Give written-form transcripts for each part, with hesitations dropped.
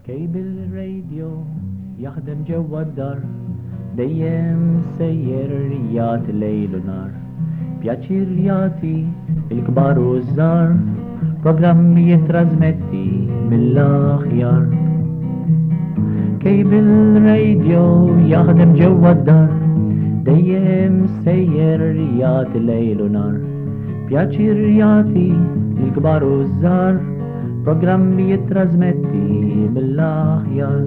bil-radio jaħdem ġewwa d-dar, dejjem sejjer jagħti lejl u nar, pjaċir jagħti il-kbar u żgħar, programmi jittrażmetti mill-aħjar. bil-radio jaħdem ġewwa d-dar, dejjem sejjer jagħti lejl u nar, pjaċir jagħti il-kbar u żgħar, programmi jittrażmetti mill-aħjar.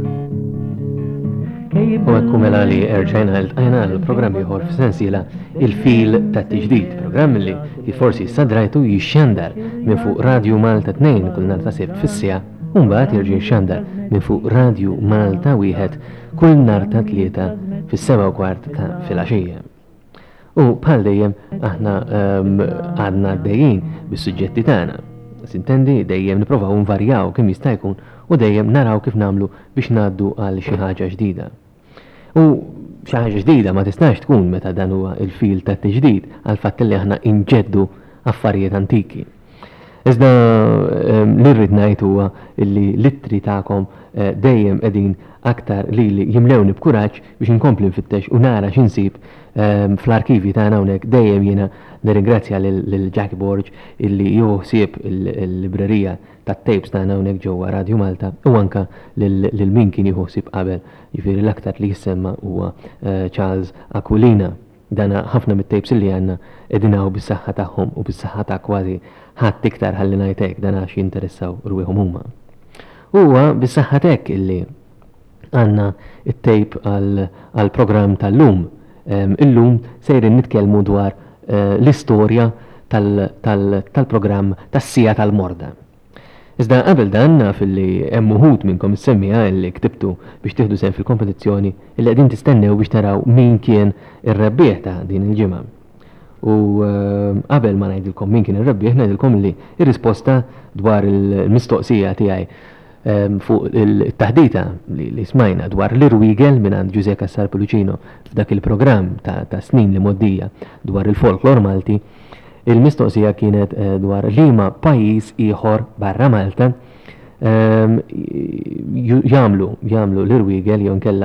U għekku mela li erġajna l-tqajna l-programm ieħor f'sensiela il-fil ta' tiġdid, programm li forsi sadrajtu jixxandar minn fuq Radio Malta 2 kull nhar ta' Sibt fis-sija, u mbagħad jerġa' jixxandar minn fuq Radio Malta 1 kull nhar ta' tlieta fis-7:15 ta' filgħaxija. U bħal dejjem aħna għadna għaddejjin bis-suġġetti tagħna. Sintendi dejjem nipprovaw nvarjaw kemm jista' jkun u dejjem naraw kif nagħmlu biex ngħaddu għal xi ħaġa ġdida. U xi ħaġa ġdida ma tistax tkun meta dan huwa il-fil tat-tiġdid għal fatt li aħna inġeddu affarijiet antiki. Iżda li rrid ngħid huwa li l-ittri tagħkom dejjem qegħdin aktar li jimlewni b'kuraġġ biex inkompli nfittex u nara x'insib fl-arkivi tagħna hawnhekk. Dejjem jiena nirringrazzja lil Jackie Borg illi joħsieb il-librerija tat-tapes tagħna hawnhekk ġewwa Radio Malta u anke lil min kien jħossib qabel, jiġifieri l-aktar li jissemma huwa Charles Aquilina. Dana ħafna mit-tapes li għandna qegħdinaw bis-saħħa tagħhom u bis-saħħa ta' kważi ħadd iktar ħalli ngħid hekk dan għax jinteressaw rwieħhom huma. Huwa bis-saħħa hekk illi għandna it-tape għall-programm tal-lum. Illum sejrin nitkellmu dwar l-istorja tal-programm tas-sija tal-morda. Iżda qabel dan naf li hemm uħud minnkom issemmija li ktibtu biex tieħdu sehem fil-kompetizzjoni li qegħdin tistennew biex taraw min kien ir-rebbieħ ta' din il-ġimgħa. U qabel ma ngħidilkom min kien ir-rebbieħ ngħidilkom li r-risposta dwar il-mistoqsija tiegħi fuq il-taħdita li smajna dwar l-irwigel minn għand Giuseppe Cassar Pelucino f'dak il-programm ta' snin li moddija dwar il-folklor Malti, il-mistoqsija kienet dwar liema pajjiż ieħor barra Malta jagħmlu l-irwigel jew nkella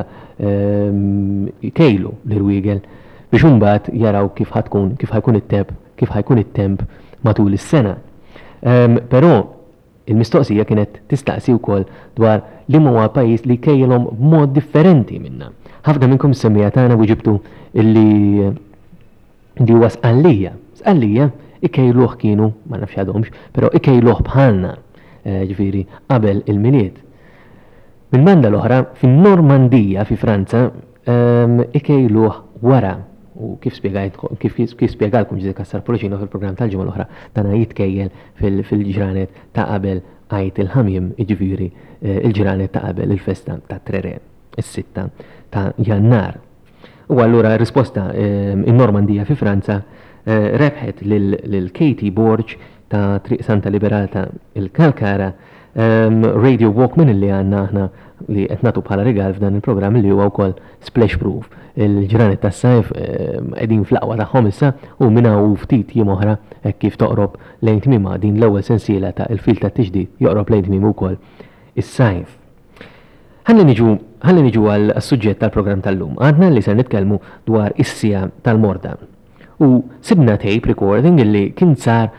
kejlu l-irwigel biex imbagħad jaraw kif ħajkun it-temp matul is-sena. Però il-mistoqsija kienet tistaqsi wkoll dwar li huwa pajjiż li kejlhom b'mod differenti minna. Ħafna minnkom semmija tagħna wieġibtu li huwa sqallija. Sqallija ikejluh kienu, ma nafx għadhomx, però ikejluh bħalna, ġifieri qabel il-miliet. Bil-banda l-oħra fin-Normandija fi Franza ikejluh wara. U kif spjegalkom Giuseppe Cassar Pelucino fil-programm tal-ġimgħa l-oħra dana jitkejjel fil-ġranet ta' qabel Għajt il-Ħamim, jiġifieri il-ġranet ta' qabel il-festa ta' Trere, is-6 ta' Jannar. U allura risposta in-Normandija fi Franza rebħet lil Katie Borg ta' Triq Santa Liberata il-Kalkara Radio Walkman li għandna aħna li qed nagħtu bħala rigal f'dan il-programm li huwa wkoll splash proof. Il-ġranet tas-sajf qegħdin fl-aqwa tagħhom issa u minna u ftit jiem oħra hekk kif toqrob lejn tmiema din l-ewwel sensiela ta' il-fil tat-tiġdid joqrob lejn tmiem ukoll is-sajf. Ħalli niġu għall-suġġett tal-programm tal-lum. Għadna li se nitkellmu dwar is-sija tal-morda. U sibna tape recording illi kien sar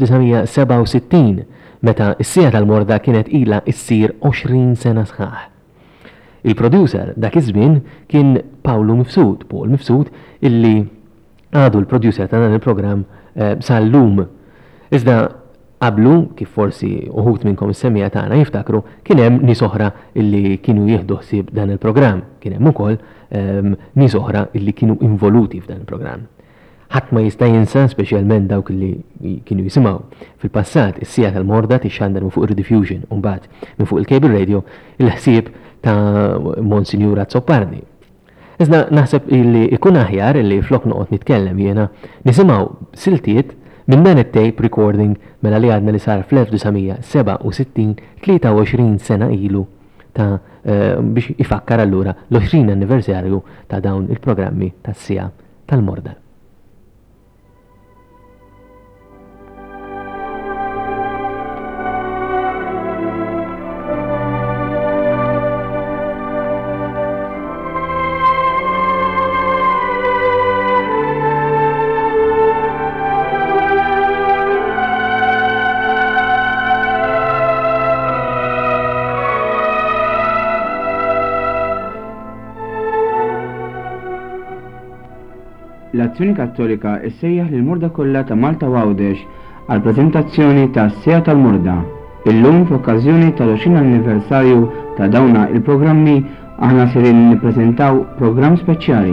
fl-1967 meta is-sija tal-morda kienet ilha ssir 20 sena sħaħ. Il-producer dak iż-żmien kien Paul Mifsud illi għadu l-producer ta' dan il-programm sal-lum. Iżda qablu, kif forsi uħut minnkom is-semmija tagħna jiftakru, kien hemm nies oħra illi kienu jieħdu ħsieb dan il-programm, kien hemm ukoll nies oħra illi kienu involuti f'dan il-programm. Ħadd ma jista' jinsa speċjalment dawk li kienu jisimgħu fil-passat is-sija tal-morda tixxandar minn fuq ir-Rediffusion u mbagħad minn fuq il-Cable Radio il-ħsieb ta' Monsignor Azzopardi. Iżda naħseb illi ikun aħjar illi flok noqgħod nitkellem jiena nisimgħu siltiet minn dan it-tape recording mela li għadna li sar fl-1967 23 sena ilu ta' biex ifakkar allura l-20 anniversarju ta' dawn il-programmi tas-sija tal-morda. l-Azzjoni Kattolika issejjaħ lil murda kollha ta' Malta Għawdex għal preżentazzjoni tas-Sija tal-Murda. Illum f'okkażjoni tal-20 anniversarju ta' dawna il-programmi aħna sirin nippreżentaw programm speċjali.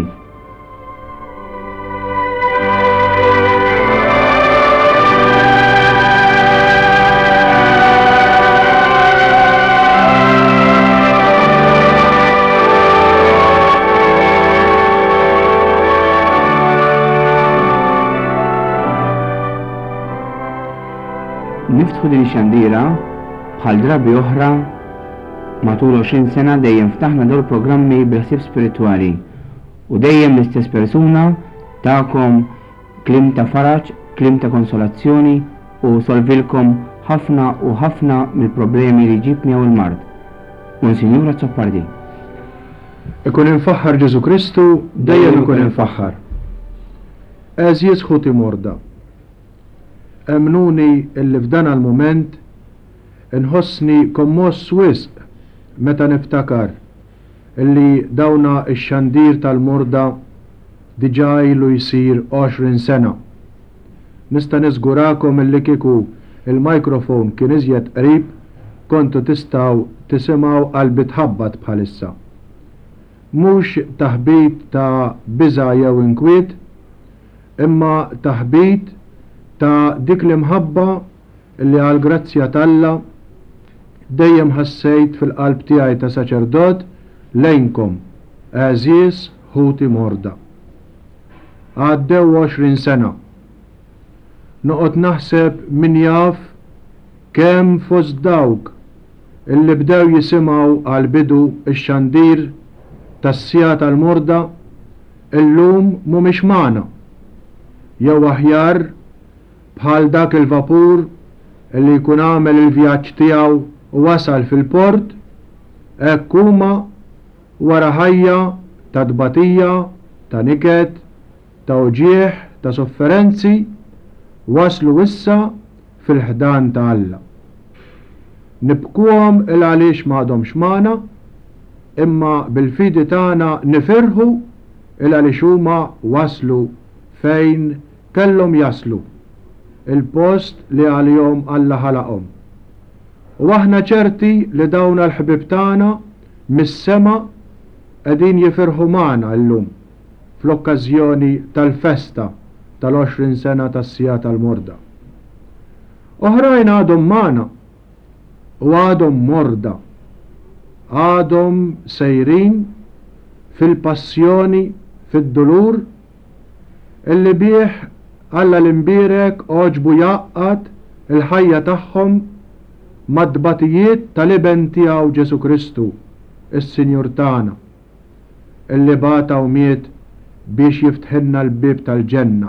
Niftħu din ix-xandira bħal drabi oħra matul 20 sena dejjem ftaħna dawn programmi bil-ħsieb spiritwali u dejjem l-istess persuna tagħkom klim ta' faraġ, klim ta' konsolazzjoni u solvilkom ħafna u ħafna mill-problemi li ġib miegħu il-mard. Monsinjura Zoppardi. Ikun infaħħar Ġesu Kristu, dejjem ikun infaħħar. Eżies ħuti morda. Emnuni illi f'dan għal-moment inħossni kommoss wisq meta niftakar illi dawna ix-xandir tal-murda diġà ilu jsir 20 sena. Nista' niżgurakom illi kieku il-mikrofon kien iżjed qrib kontu tistgħu tisimgħu qalbi tħabbat bħalissa. Mhux taħbit ta' biża' jew inkwiet, imma taħbit ta' dik l-imħabba li għal grazzja talla dejjem ħassejt fil-qalb tiegħi ta' saċerdot lejnkom, Eżies ħuti morda. Għaddew 20 sena. Noqgħod naħseb min jaf kemm fost dawk illi bdew jisimgħu għal bidu ix-xandir tas-Sija tal-Murda illum mhumiex magħna. Jew aħjar bħal dak il-vapur li jkun għamel il-vjaġġ tiegħu u wasal fil-port, hekk huma wara ħajja ta' dbatija, ta' niket, ta' uġieħ, ta' sofferenzi, waslu issa fil-ħdan ta' Alla. Nibkuhom il għaliex m'għadhomx magħna, imma bil-fidi tagħna nifirħu il għaliex huma waslu fejn kellhom jaslu. Il-post li għalihom Alla ħalaqhom. U aħna ċerti li dawna l-ħbib tagħna mis-sema qegħdin jifirħu magħna llum fl-okkażjoni tal-festa tal-20 sena tas-Sija tal-Murda. Oħrajn għadhom magħna u għadhom morda, għadhom sejrin fil-passjoni, fid-dulur illi bih Alla l-imbirek oġbu jaqqat il-ħajja tagħhom mad-dbatijiet tal-iben tiegħu Ġesu Kristu, is-Sinjur tagħna, illi bata u miet biex jiftħilna l-bib tal-ġenna.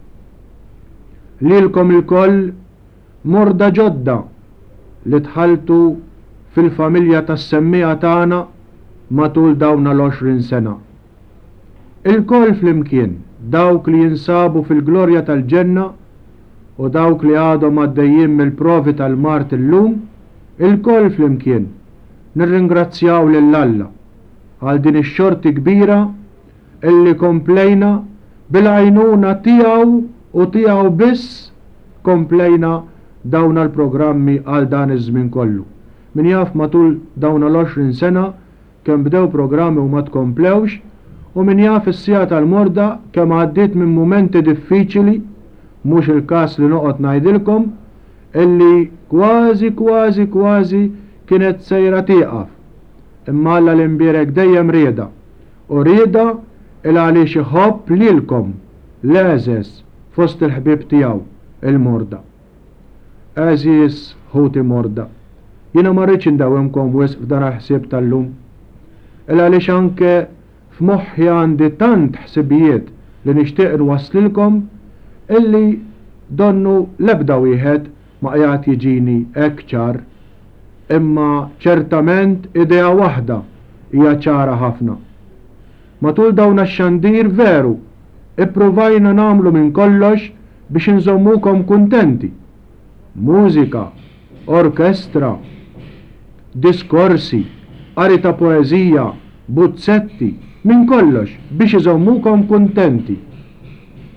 Lilkom il-koll morda ġodda li tħaltu fil-familja tas-semmija tagħna matul dawna l-20 sena. Il-koll flimkien dawk li jinsabu fil-glorja tal-ġenna u dawk li għadhom għaddejjin mill-provi tal-mart illum, il-koll flimkien nirringrazzjaw lil Alla għal din ix-xorti kbira illi komplejna bil-għajnuna tiegħu u tiegħu biss komplejna dawna l-programmi għal dan iż-żmien kollu. Min jaf matul dawna l-20 sena kemm bdew programmi u ma tkomplewx, u min jaf is-Sija tal-Murda kemm għaddiet minn mumenti diffiċili, mhux il-każ li noqgħod ngħidilkom, illi kważi kienet sejra tieqaf. Imma Alla l-imbierek dejjem rieda, u rieda il għaliex iħobb lilkom l-Eżies fost il-ħbib tiegħu il-Murda. Eżies ħuti morda. Jiena ma rridx indawwemkom wisq f'dan il-ħsieb tal-lum, il għaliex anke f'moħħi għandi tant ħsibijiet li nixtieq nwasslilkom illi donnu l-ebda wieħed ma qiegħed jiġini hekk ċar, imma ċertament idea waħda hija ċara ħafna. Matul dawn x-xandir veru ippruvajna nagħmlu minn kollox biex inżommukom kuntenti. Mużika, orkestra, diskorsi, qari ta' poeżija, buzzetti, minn kollox biex iżommukom kuntenti.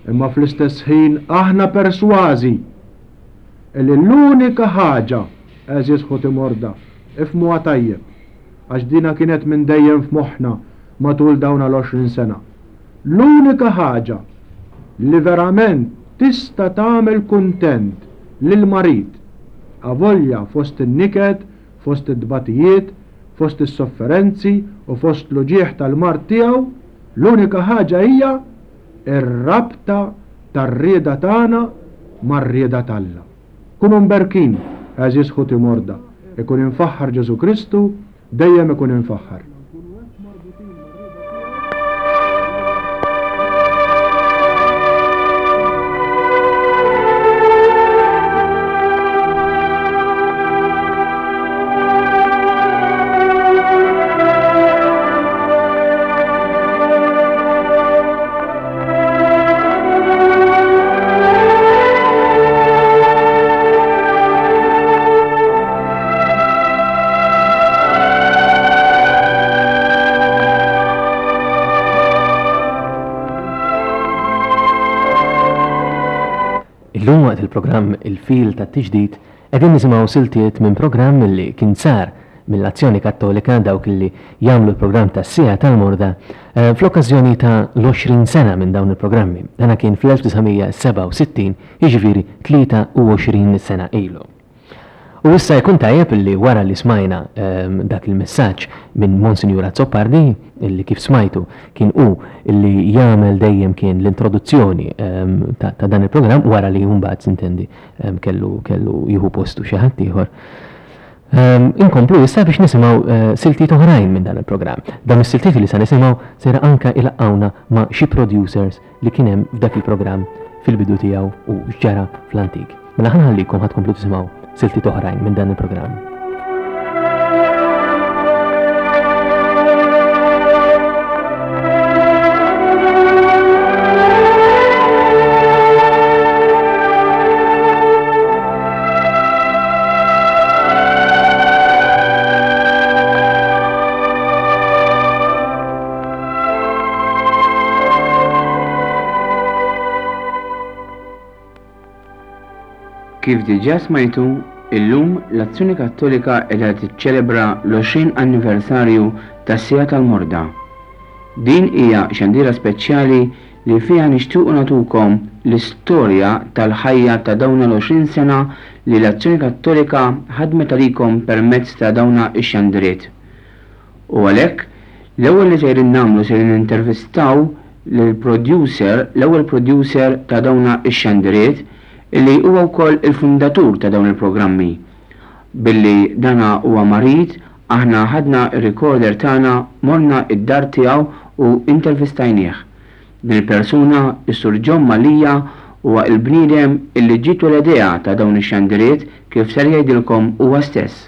imma fl-istess ħin aħna persważi li l-unika ħaġa eżis ħuti morda ifmuha tajjeb għax dina kienet minn dejjem f'moħħna matul dawn l-20 sena. L-unika ħaġa li verament tista' tagħmel kuntent lil marit avolja fost in-niked, fost id-dbatijiet, fost is-sofferenzi u fost l-uġieħ tal-mart tiegħu, l-unika ħaġa hija ir-rabta tar-rieda tagħna mar-rieda talla. Kunu mberkin, għażiż ħuti morda, ikun infaħħar Ġesu Kristu, dejjem ikun infaħħar. Illum waqt il-programm Il-Fil ta' Tiġdid qegħdin nisimgħu siltiet minn programm li kien sar mill-Azzjoni Kattolika dawk li jagħmlu l-programm tas-Sija tal-Morda fl-okkażjoni ta' l-20 sena minn dawn il-programmi. Dana kien fl-1967, jiġifieri 23 sena ilu. U issa jkun tajjeb illi wara li smajna dak il-messaġġ minn Monsignor Azzopardi, illi kif smajtu kien illi jagħmel dejjem kien l-introduzzjoni ta' dan il-programm wara li mbagħad sintendi kellu jieħu postu xi ħadd ieħor. Inkomplu issa biex nisimgħu siltiet oħrajn minn dan il-programm. Dan is-siltiet li se nisimgħu sera anke ilaqqawna ma' xi producers li kien hemm f'dak il-programm fil-bidu tiegħu u x'ġara fl-antik. Mela ħanħallikom ħadkomplu tisimgħu siltiet oħrajn minn dan il-programm. Kif diġà smajtu, illum l-Azzjoni Kattolika qiegħda tiċċelebra l-20 anniversarju tas-Sija tal-Morda. Din hija xandira speċjali li fiha nixtiequ nagħtukom l-istorja tal-ħajja ta' dawna l-20 sena li l-Azzjoni Kattolika ħadmet għalikom permezz ta' dawna x-xandiriet. U għalhekk, l-ewwel li sejrin nagħmlu sejrin nintervistaw l-ewwel producer ta' dawna x-xandiriet illi huwa wkoll il-fundatur ta' dawn il-programmi. Billi dana huwa marit, aħna ħadna ir-recorder tagħna morna id-dar tiegħu u intervistajnieh. Din il-persuna is-Sur John Malija huwa l-bniedem illi ġiet l-idea ta' dawn ix-xandiriet kif ser jgħidilkom huwa stess.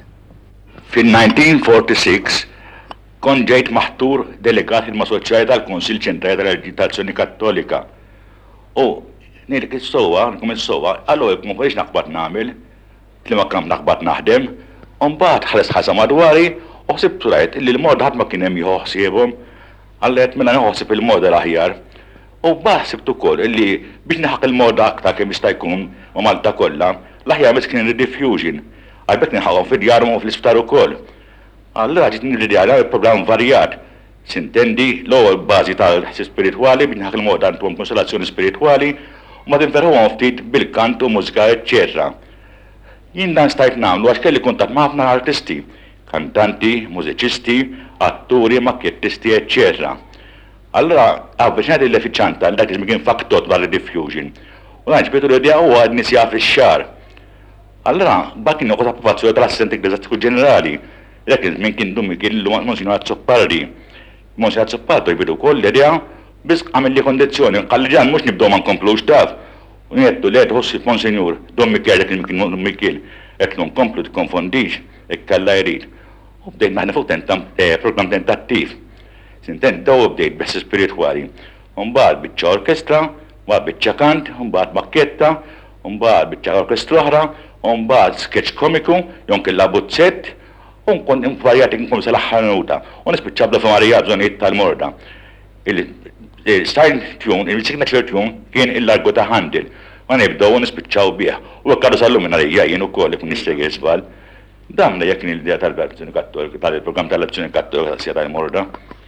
Fil-1946 kont ġejt maħtur delegat il-Masoċjali tal-Kunsill Ċentrali tal-Aġitazzjoni Kattolika. Nirek il-sowa, nkum il-sowa, għallu jekk ma konix naqbad namil, li ma kam naqbad naħdem, unbaħt ħares ħasa madwari, uħsib rajt li l-morda ħad ma kienem jħoħsibhom, għallet minna nħoħsib il-morda l-aħjar. U baħsib ukoll li biex naħaq il-morda aktar kemm jista' jkun ma' Malta kollha, l-aħjar mis kien rediffusion, għalbek nħaqhom fid-djarhom u fl-isptar ukoll. Allura ġiet nirridjara il-programm varjat. Sintendi l-ewwel bażi tal-ħsieb spiritwali biex naħaq il-morda għandhom konsolazzjoni spiritwali, u ma tinferħuhom ftit bil-kant u mużika eċċetera. Jien dan stajt nagħmlu għax kelli kuntatt ma' ħafna artisti, kantanti, mużiċisti, atturi, makkjettisti, eċċetera. Allura avviċinat l-effiċjanta l dak li kien faktot dwar il-diffusion. U dan ġbietu l-idea huwa nisja fix-xahar. Allura bak kien noqgħod approvazzjoni tal-Assistent Eżekuttiv Ġenerali, dak iż-żmien kien dum kien Monsignor Azzopardi. Monsignor Azzopardi jbidu wkoll l-idea bis għamil li kondizzjoni, għalli ġan mux nibdow ma nkomplux taf. Unjettu li għedħossi Monsignor, dom Mikkel, jek il Mikkel, jek nkomplu t-konfondix, jek kalla jrid. U bdejt maħna fuq program tentattiv. Sintent daw bdejt bess spiritwali. Umbad bitċa orkestra, umbad bitċa kant, umbad makketta, umbad bitċa orkestra oħra, umbad sketch komiku, jon kella buzzett, unkun infarjati nkun sal-ħanuta. Unis bitċa bla f'Marija bżonijiet tal-Morda. il-starting tune, il-signature tune kien il-largo ta' Handel. Ma nibdew nispiċċaw bih. U għakkaru sal-lum minn għalija jien ukoll ikun nistegi żball. Damna jekk il-idea tal-Azzjoni Kattolika, tal-programm tal-Azzjoni Kattolika tas-Sija tal-Morda.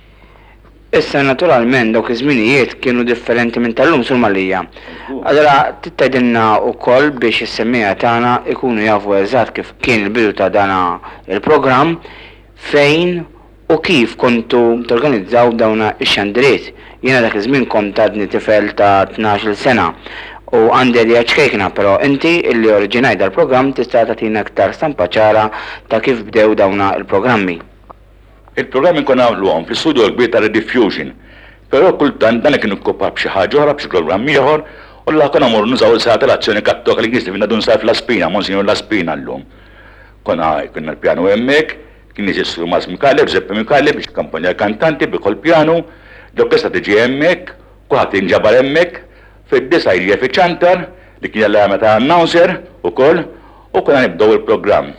Issa naturalment dawk iż-żminijiet kienu differenti minn tal-lum sur Malija. Allora tittajdenna wkoll biex is-semmija tagħna ikunu jafu eżatt kif kien il-bidu ta' dana il-programm fejn u kif kontu torganizzaw dawna ix-xandiriet. Jiena dak iż-żmien kont għadni tifel ta' 12 sena u għandi li ċkejkna, però inti illi oriġinaj dal-programm tista' tagħtina aktar stampa ċara ta' kif bdew dawna il-programmi. Il-programmi kon għamluhom fl-studio l-kbir ta' Rediffusion, però kultant dan kien ikkoppa b'xi ħaġa oħra b'xi programm ieħor u l konna morru nużaw il-sala tal-Azzjoni Kattolika li kien finna dun sar fl-Aspina, Monsignor l-Aspina llum. Konna l-pjanu hemmhekk, kien jiġissu Mas Mikale, Giuseppe Mikale biex kampanja kantanti bikol pjanu, l-orkestra tiġi hemmhekk, kulħadd jinġabar hemmhekk, fid-disa jiġi fiċ-ċantar li kien jalla ta' announcer ukoll u konna nibdew il-programm.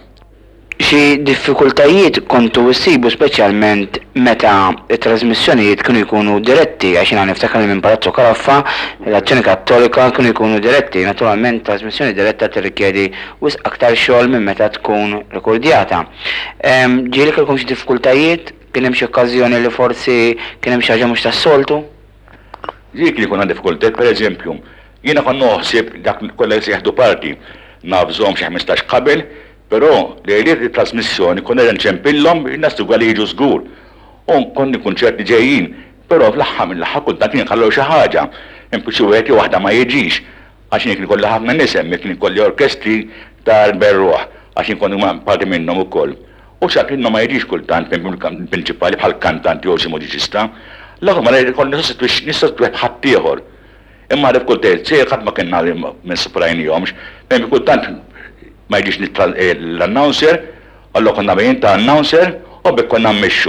Xi diffikultajiet kontu issibu speċjalment meta it-trasmissjonijiet kienu jkunu diretti, għax jiena niftakar minn Palazzo Karaffa, l-Azzjoni Kattolika kienu jkunu diretti. Naturalment trasmissjoni diretta tirrikjedi wisq aktar xogħol minn meta tkun rekordjata. Ġieli kellkom xi diffikultajiet, kien hemm xi okkażjoni li forsi kien hemm xi ħaġa mhux tas-soltu? Dik li kuna diffikultajiet, pereżempju, jiena kon noħsib dak kollha se jaħdu parti nafżhom xi 15 qabel. Però li għaliet il-trasmissjoni konna nċempillhom il-nas għali jiġu żgur. U konni kunċerti ġejjin, però fl-aħħar mill-aħħar kultant kien ħallew xi ħaġa. Hemm xi wieħed waħda ma jiġix għax jien kolli ħafna nies hemm kien kolli orkestri tal-berruħ għax jien konni parti minnhom ukoll. U x'għad minnhom ma jiġix kultant prinċipali bħal kantanti jew xi muġiċista. L-aħħar ma kolli nistgħu ħadd ieħor. Imma għarif kultant se ħadd ma kien minn suprajnihomx, hemm kultant ma jġiġ l-announcer, għallu konna bejn ta' announcer u bekk konna mmexxu.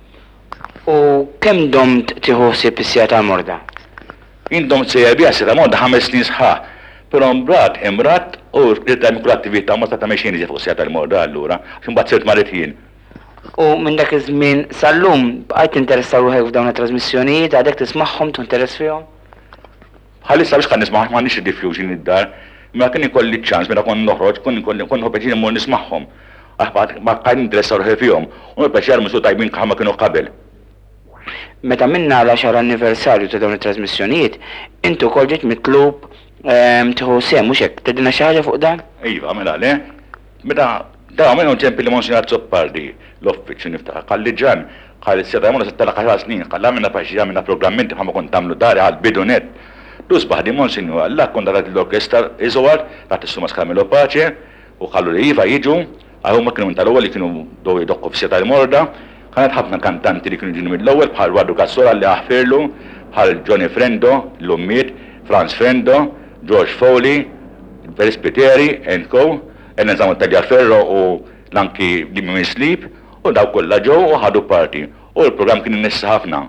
U kemm domt tiħossib is-Sija tal-Morda? Indom sejja bija Sija tal-Morda 5 snin sħaħ, però imrat u rridem kull attività ma ta' mexjin fuq Sija tal-Morda allura, x'imbagħad sirt marit jien. U minn dak iż-żmien sal-lum bqajt interessaw ruħek f'dawn it-trasmissjonijiet, għadek tismagħhom tinteress fihom? Ħalissa biex kan nisma' m'għandix id-diffusion id-dar. Ma kien ikolli ċans meta kon noħroġ, kon ħobeġin immur nismagħhom. Ma qegħdin interessaw ruħi fihom, u l-peċjar misu tajbin ma kienu qabel. Meta minna l-10 anniversarju ta' dawn it-trasmissjonijiet, intu wkoll ġiet mitlub tieħu sehem mhux hekk, tgħidilna xi ħaġa fuq dan? Iva, mela le. Meta daw minnu ġempi li Monsignor Zoppardi l-offiċċju niftaħ qalli ġan, qalli s-seta jagħmlu 16 snin, qalli minna paċi minna programmenti bħalma kont tagħmlu dari għal bidunet. Dus baħdi Monsignor għalla kont għarat l-orkestra iżgħar, għat s-suma skamilo paċe, u għallu li jiva jiġu, għahum ma kienu tal-ewwel li kienu dow jidokku f'Sija tal-Morda, kienet ħafna kantanti li kienu ġinu mill-ewwel bħal Waddu Kassola li aħfirlu, bħal Johnny Frendo, l-Ummiet, Franz Frendo, George Foley, Felis Piteri, Co, Enzamu Taglia Ferro u l-anki li minn Sleep, u daw kollha ġew u ħadu parti, u l-programm kien nissa ħafna.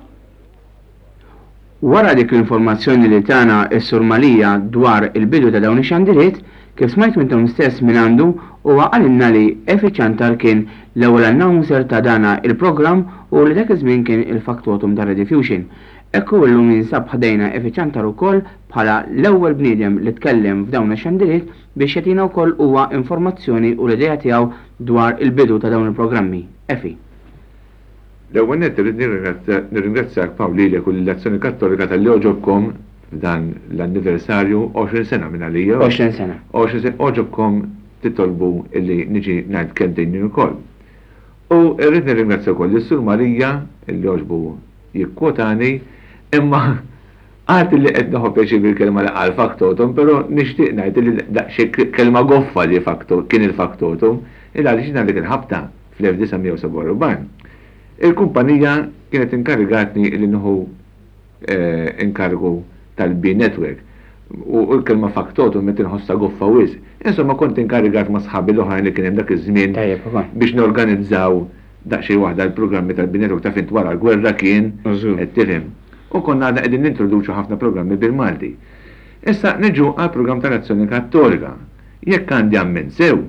Wara dik l-informazzjoni li tana s-Sur Malija dwar il-bidu ta' dawn ix-xandiriet, kif smajt minnhom stess minn għandu huwa għalinna li Efi Ċantar kien l-ewwel announcer ta' dana il-programm u li dak iż-żmien kien il-faktotum ta' Rediffusion. Ekku llum jinsab ħdejna Efi Ċantar ukoll bħala l-ewwel bniedem li tkellem f'dawn ix-xandiriet biex jagħtina wkoll huwa informazzjoni u l-idea tiegħu dwar il-bidu ta' dawn il-programmi. Efi. L-ewwel nett nirringrazzjak Pawli li kull l-Azzjoni Kattolika tal-li oġobkom f'dan l-anniversarju 20 sena minn għalija. 20 sena. 20 sena oġobkom titolbu illi niġi ngħid kentejn ukoll. U rrid nirringrazzja wkoll is-Sur Marija illi oġbu jikkwotani, imma għart li qed noħob pjaċir bil-kelma li qal faktotum, però nixtieq ngħid li daqsxejn kelma goffa li kien il-faktotum, il għaliex għandek il-ħabta fl-1947. Il-kumpanija kienet inkarigatni li nħu inkargu tal-B-Network u l-kelma faktotum met inħossa goffa wis. Insomma kont inkarigat ma' sħabi l-oħrajn li kien hemm dak iż-żmien biex norganizzaw daqsxejn waħda l-programmi tal-B-Network ta' fint wara l-gwerra kien qed tifhem. U konna għadna qegħdin nintroduċu ħafna programmi bil-Malti. Issa niġu għal programm tal-Azzjoni Kattolika. Jekk għandi għammen sew,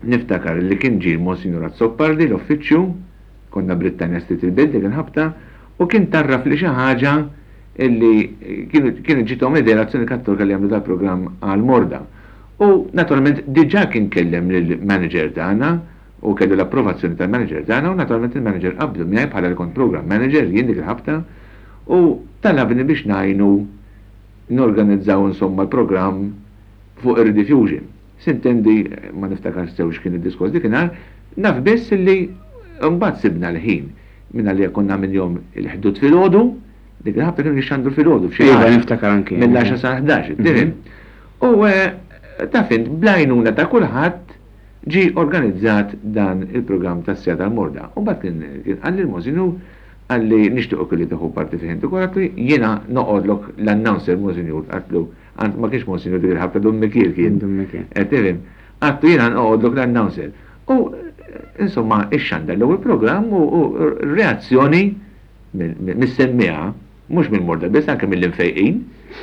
niftakar li kien ġie Monsignor Zoppardi l-offiċċju, konna Britannia Street il-Building il-ħabta, u kien tarraf li xi ħaġa illi kienu ġitom idea l-Azzjoni Kattolika li għamlu dal-programm għal-Morda. U naturalment diġà kien kellem lill-manager tagħna u kellu l-approvazzjoni tal-manager tagħna u naturalment il-manager qabdu miegħi bħala li kont program manager jien dik il-ħabta u talabni biex ngħinu norganizzaw insomma l-programm fuq ir-rediffusion. Sintendi ma niftakarx sewx kien id-diskors dikinhar, naf biss li mbagħad sibna l-ħin minna li konna minn jom il-ħdud fil-ħodu, dik il-ħabta kienu jixxandu fil-ħodu Iva niftakar anki. mill-10 sa 11, tirim. U tafint blajnuna ta' kulħadd ġi organizzat dan il-programm tas sija tal-Morda. U bat kien għalli l-Mosinu għalli nishtuq kelli taħu parti fiħin. U għatlu jena noqodlok l-announcer Mosinjur, għatlu ma kienx Mosinjur dik il-ħabta Dummikir kien. Tirim. Għatlu jena noqodlok l-announcer. U insomma ix-xanda l-ewwel programm u reazzjoni mis-semmija, mhux mill-Morda biss anke mill-infejqin.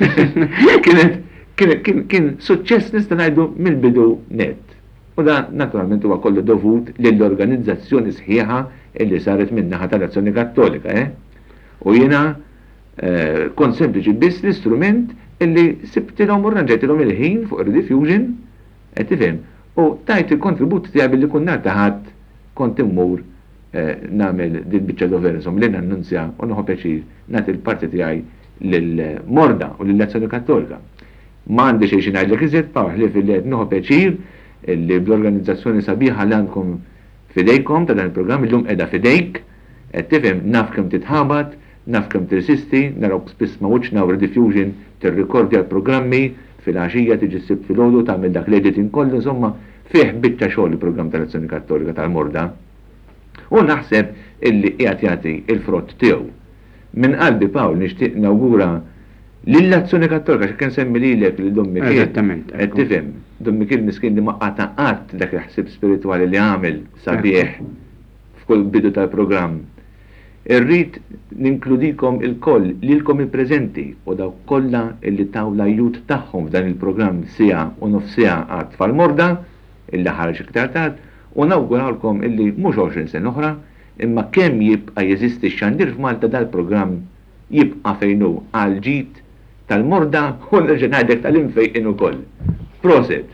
Kien suċċess nista' ngħidu mill-bidu net. U dan naturalment huwa kollu dovut lill-organizzazzjoni sħiħa illi saret min-naħa tal-Azzjoni Kattolika, U jiena kont sempliċi biss l-istrument illi sibtilhom u rranġejtilhom il-ħin fuq ir-rediffusion, qed tifhem, u tajt il-kontribut tiegħi billi kun nar taħat kont immur nagħmel din biċċa dover insomma li nannunzja u noħu pjaċir nagħti l-parti tiegħi lill-Morda u lill-Azzjoni Kattolika. Ma għandi xejn ngħidlek iżjed paħlif li qed noħu pjaċir li bl-organizzazzjoni sabiħa li għandkom fidejkom ta' dan il-programm illum qiegħda fidejk, qed tifhem naf kemm titħabat, naf kemm tirsisti, narawk spiss ma' wiċċna u rediffusion tirrikordja l-programmi fil-għaxija tiġi ssib fil-ħodu tagħmel dak l-editing kollu insomma fih biċċa xogħol il-programm tal-Azzjoni Kattolika tal-Morda. U naħseb illi qiegħed jagħti il-frott tiegħu. Min qalbi Pawl nixtieq nawgura lill-Azzjoni Kattolika x'kien semmi lilek li Dummikir. Eżattament. Qed tifhem, Dummikir miskin li ma qata'at dak il-ħsieb spiritwali li għamel sabiħ f'kull bidu tal-programm. Irrid ninkludikom il-koll lilkom il-preżenti u daw kollha illi taw l-ajjut tagħhom f'dan il-programm sija u nofsija għad tfal-Morda illi ħareġ iktar tard u nawguralkom illi mhux 20 sena oħra imma kemm jibqa' jeżisti x-xandir f'Malta dal-programm jibqa' fejn hu għal ġid tal-Morda u nerġa' ngħidlek tal-infejqin ukoll. Proset.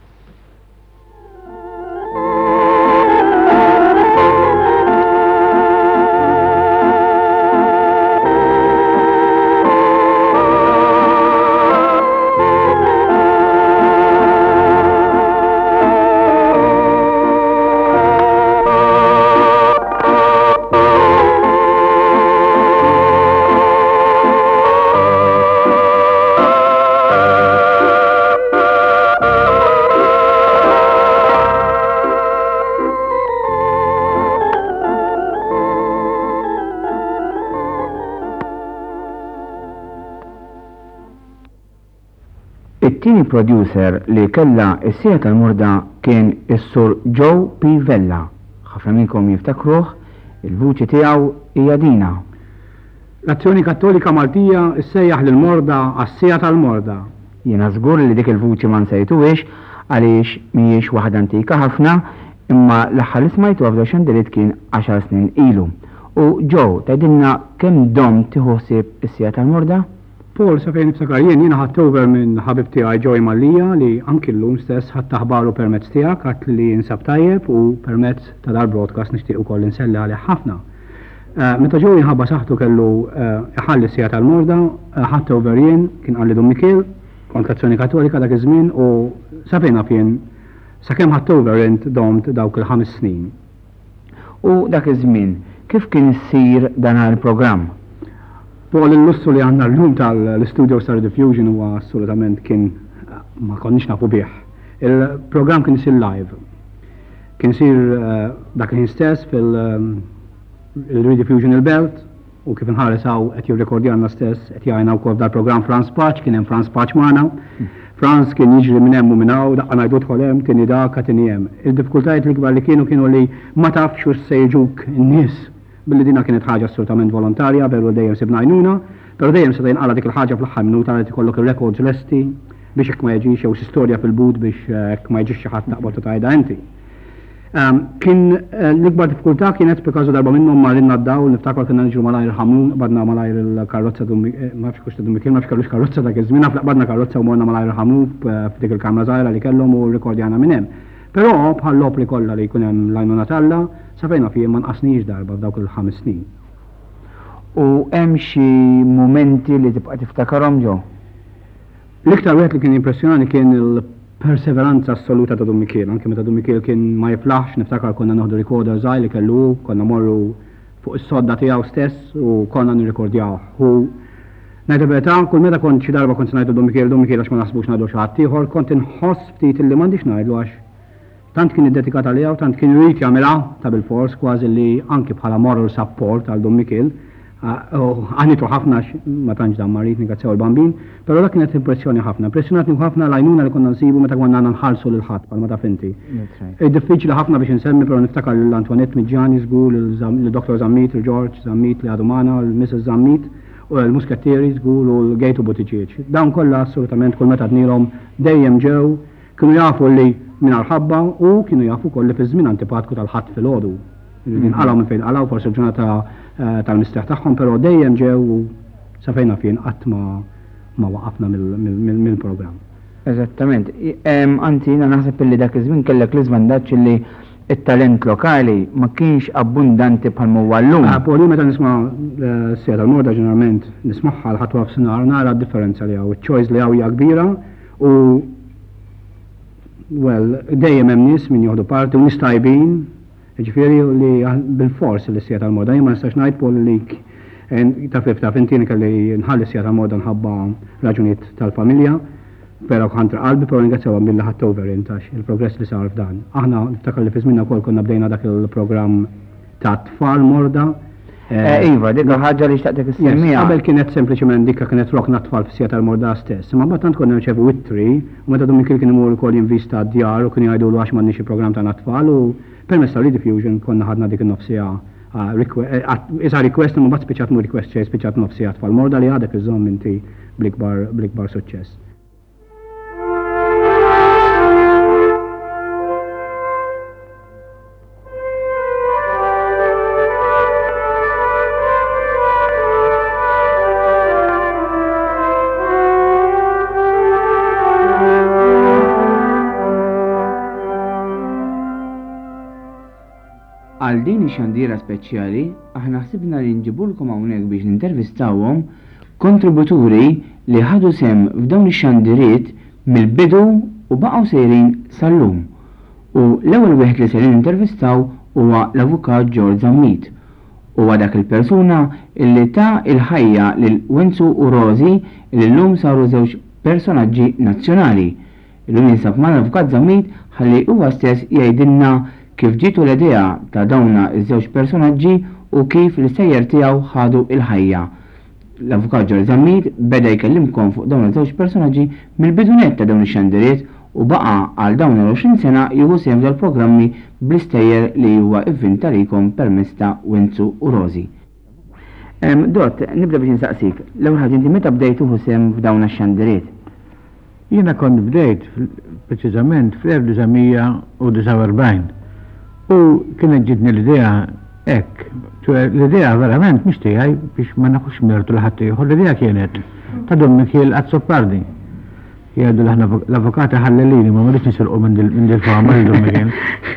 It-tieni producer li kella s-sija tal-Morda kien is-Sur Joe P. Vella. Ħafna minnkom jiftakruh, il-vuċi tiegħu hija dina. L-Azzjoni Kattolika Maltija issejjaħ lill-Morda għas-sija tal-Morda. Jiena żgur li dik il-vuċi ma nsejtuhiex għaliex mhijiex waħda antika ħafna imma l-aħħar li smajtu għafda xandilit kien 10 snin ilu. U Joe, tgħidilna kemm dom tieħu ħsieb is-sija tal-Morda? Paul, sa fejn niftakar jiena ħadt over minn ħabib tiegħi Joey Mallija li anki llum stess ħadd aħbaru permezz tiegħek għat li insab tajjeb u permezz ta' dal-broadcast nixtieq ukoll inselli għalih ħafna. Meta Joey ħabba saħħtu kellu iħalli s-sija tal-Morda, ħadd over jien kien qalli Dummikir, kont Azzjoni Kattolika dak iż-żmien u sabina fien sakemm ħadd over int domt dawk il-5 snin. U dak iż-żmien kif kien issir dan il-programm? Paul il-lussu li għanna l-lum tal-Studio Star Diffusion huwa assolutament kien ma konniex nafu bih. Il-programm kien isir live. Kien isir dak il stess fil-Rediffusion il-Belt u kif nħaresaw qed jirrekordjanna stess qed jgħinna wkoll dal-programm Franz Paċ, kien hemm Franz Paċ magħna. Franz kien jiġri minn hemm u minn hawn daqqa ngħidu dħol hemm tieni dak tieni hemm. Il-diffikultajiet l-ikbar li kienu li ma tafx x'u se jiġuk in-nies. Billi dina kienet ħaġa assolutament volontarja, veru dejjem sibna għajnuna, pero dejjem se jinqala dik il-ħaġa fl-aħħar minuta li tkollok il-records lesti biex hekk ma jiġix jew storja fil-but biex hekk ma jiġix xi ħadd taqbad tgħidha inti. Kien l-ikbar diffikultà kienet bikażu darba minnhom ma rinnaddaw niftakar kienna niġu malajr ħamun, badna malajr il-karozza ma fx kux Dummikil, ma fx kellux karozza dak iż-żmien, badna karozza u morna malajr ħamun f'dik il-kamra żgħira li kellhom u rikordjana minn hemm. Però bħal l-opri kollha li jkun hemm l-għajnuna Alla, safejna fih ma nqasniex darba f'dawk il-5 snin. U hemm xi momenti li tibqa' tiftakarhom ġew? L-iktar wieħed li kien impressjonani kien il-perseveranza assoluta ta' Dummikil, anke meta Dummikil kien ma jiflaħx, niftakar konna noħdu recorder żgħir li kellu, konna morru fuq is-sodda tiegħu stess u konna nirrekordjaw. U ngħid verità, kull meta kont xi darba kont ngħidu Dummikil għax ma naħsbux ngħidu xi ħadd ieħor, kont inħoss ftit illi m'għandix ngħidlu għax tant kien iddedikat għaliha u tant kien irid jagħmilha ta' bil-fors kważi li anke bħala moral support għal Dummikil. Għanitu ħafna ma tantx dan marit nikazzew il-bambin, però dak kienet impressjoni ħafna. Impressjonatni ħafna l-għajnuna li konna nsibu meta konna nħallsu lil ħadd bħalma taf inti. Diffiċli ħafna biex insemmi, però niftakar l-Antoinette Miġġani żgur, l-Dr. Zammit, il-George Zammit li għadu magħna, l-Mrs. Zammit, u l-Muskattieri żgur u l-Gejtu Buttigieg. Dawn kollha assolutament kull meta tnilhom dejjem ġew, kienu jafu li minn ħabba u kienu jafu kolli fi żmien antipatku tal-ħadd fil-għodu. Għalaw minn fejn għalaw forse ġurnata tal-misteħ tagħhom, però dejjem ġew u safejna fien qatt ma waqafna mill-programm. Eżattament. Anzi, jiena naħseb li dak iż-żmien kellek l-iżvantaġġ li it-talent lokali ma kienx abbundanti bħal huwa llum. Poli meta nisma' sija tal-moda ġeneralment nismagħha l-ħatwa f'sinar nara d-differenza li hawn, iċ-choice li hawn hija kbira u dejjem hemm nies min jieħdu parti u nies tajbin. Ġifieri li bil-fors li sija tal-moda, jien ma nistax ngħid Paul li taf intini kelli nħalli sija tal-moda nħabba raġunijiet tal-familja, però kontra qalbi, però ningrazzjawha billi ħadd over intax il-progress li sar f'dan. Aħna niftakar li fi żmienna wkoll konna bdejna dak il-programm ta' tfal morda. Iva, dik ħaġa li xtaqtek issemmija. Qabel kienet sempliċement dikka kienet rokna tfal f'sija tal-morda stess, imma mbagħad tant konna nċevu wittri u meta Dummikil kien imur ukoll jinvista d-djar u kien jgħidulu għax m'għandniex il-programm ta' tfal u permess ta' Rediffusion konna ħadna dik in-nofsija isa request imma mbagħad spiċċat mu request xejn spiċċat nofsija tfal morda li għadek iżomm inti bl-ikbar suċċess. Għal din ix-xandiera speċjali, aħna ħsibna li nġibulkom hawnhekk biex nintervistawhom kontributuri li ħadu sem f'dawn ix-xandiriet mill-bidu u baqgħu sejrin sal-lum. U l-ewwel wieħed li se nintervistaw huwa l-avukat George Zammit. Huwa dak il-persuna li ta' il-ħajja lil Wenzu u Rosi li llum saru żewġ personaġġi nazzjonali. Illum jinsab mal-avukat Zammit ħalli huwa stess jgħidilna kif ġitu l-idea ta' dawna iż-żewġ personaġġi u kif l-sejjer tiegħu ħadu il-ħajja. L-avukat George Zammit beda jkellimkom fuq dawn iż-żewġ personaġġi mill-bidunet ta' dawn ix-xandiriet u baqa' għal dawn il-20 sena jieħu sehem dal-programmi bl-istejjer li huwa ivvintalikom permezz ta' Wenzu u Rosi. Dott, nibda biex nsaqsik, l-ewwel ħaġa inti meta bdejt tuħu sehem f'dawn ix-xandiriet? Jiena kont bdejt preċiżament fl-1949. U kienet ġitni l-idea ek, l-idea verament mux tijaj biex ma naħux mirtu l-ħatti, l-idea kienet ta' Dummikil Azzopardi. Jgħadu l-avokati ħallelini, ma marriċ nisirqu minn dil-fama l-Dummikil.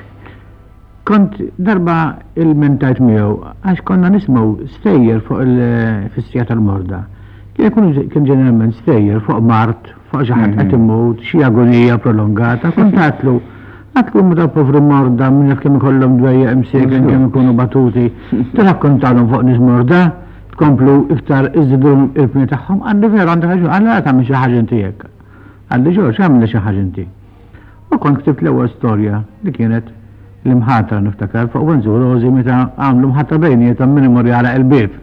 Kont darba il-mentajt miegħu għax konna nismaw stejjer fuq il-fissija tal-morda. Kien ġeneralment stejjer fuq mart, fuq ġaħat għatimut, xie agonija prolongata, kont għatlu għatkum ta' povru morda, minnet kem kollom dwejja imsegen, kem ikunu batuti, t-rakkontalum fuq nis morda, tkomplu iktar izzidu il-pni taħħom, għalli veru għandi ħagġu, għalli għat għamil xaħġinti jekk. Għalli ġorġ għamil xaħġinti. U kont ktibt l-ewwel storja li kienet l-imħatra niftakar fuq Wenzu Rosi meta għamlu mħatra bejnietom minn imorja għala il-bib.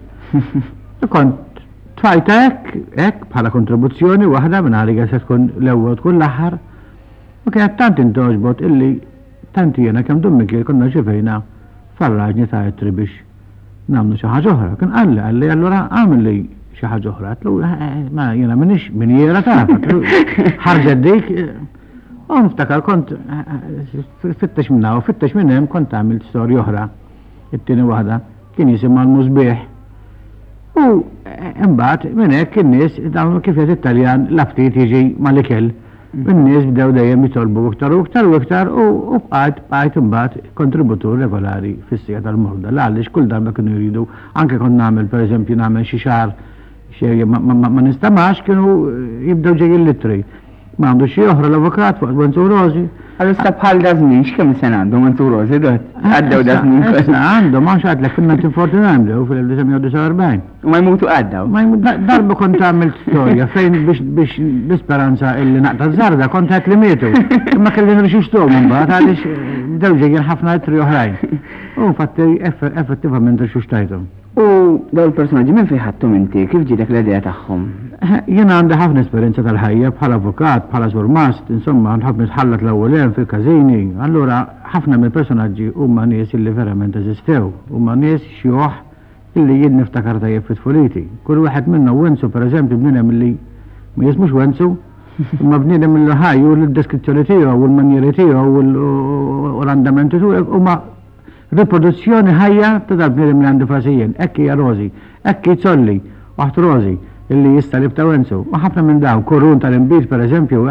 Kont tfajta hekk bħala kontribuzzjoni waħda minn għalli se tkun l-ewwel tkun l-aħħar. U kienet tant intoġbot illi tant jena kemm Dummikil konna ġifejna farraġni ta' ittri biex namlu xi ħaġa oħra. Kien għalli allura għamil li xi ħaġa oħra. Ma jena minix min jera tafek. Ħarġet dik. niftakar kont fittex minna u fittex minn hemm kont għamilt storja oħra. It-tieni waħda kien jisimha l-Musbieħ. U imbagħad minn hekk in-nies dawn kif qed Italjan l-aftit jiġi mal-ikel. In-nies bdew dejjem jitolbu iktar u iktar u iktar u bqajt imbagħad kontributur regolari fis-sija tal-Morda. Għaliex kull darba kienu jridu anke kont nagħmel pereżempju nagħmel xi xahar ma nistamax kienu jibdew ġej il-litri. Ma għandu xi oħra l-avukat fuq Manzurosi. Allora bħal da żmien x'kemm sena għandu Manzurosi dot? Għaddew da żmien. Għandu ma x'għadlek fil-1949 bdew fil-1949. U ma jmutu għaddew. Ma darba kont għamilt storja fejn biex l-isperanza illi naqta żarda kont qed li mietu. Imma kelli nirxi xtogħol imbagħad għaliex bdew ġejjin ħafna ittri oħrajn. U fatti effettivament irxu xtajthom. U daw il-personaġġi minn fejn ħadthom inti, kif ġitek l-idea tagħhom? Jiena għandi ħafna esperjenza tal-ħajja bħala avukat, bħala żurmast, insomma ħafna nitħallat l-ewwel hemm fil-każini. Allura ħafna mill-personaġġi huma nies illi verament eżistew, huma nies xjuħ illi jien niftakar tajjeb fit-tfuliti. Kull wieħed minnhom Wenzu pereżempju bniedem illi ma jismux Wenzu, imma bniedem illi ħajju l-deskrizzjoni tiegħu u l-manjeri tiegħu u l-andamenti tiegħu huma riproduzzjoni ħajja ta' dal-bniedem li għandu fasijien, ekki hija Rosi, ekki Zolli, waħt Rosi, illi jista' libta Wenzu. Ma ħafna minn dawn, kurun tal-imbit per eżempju,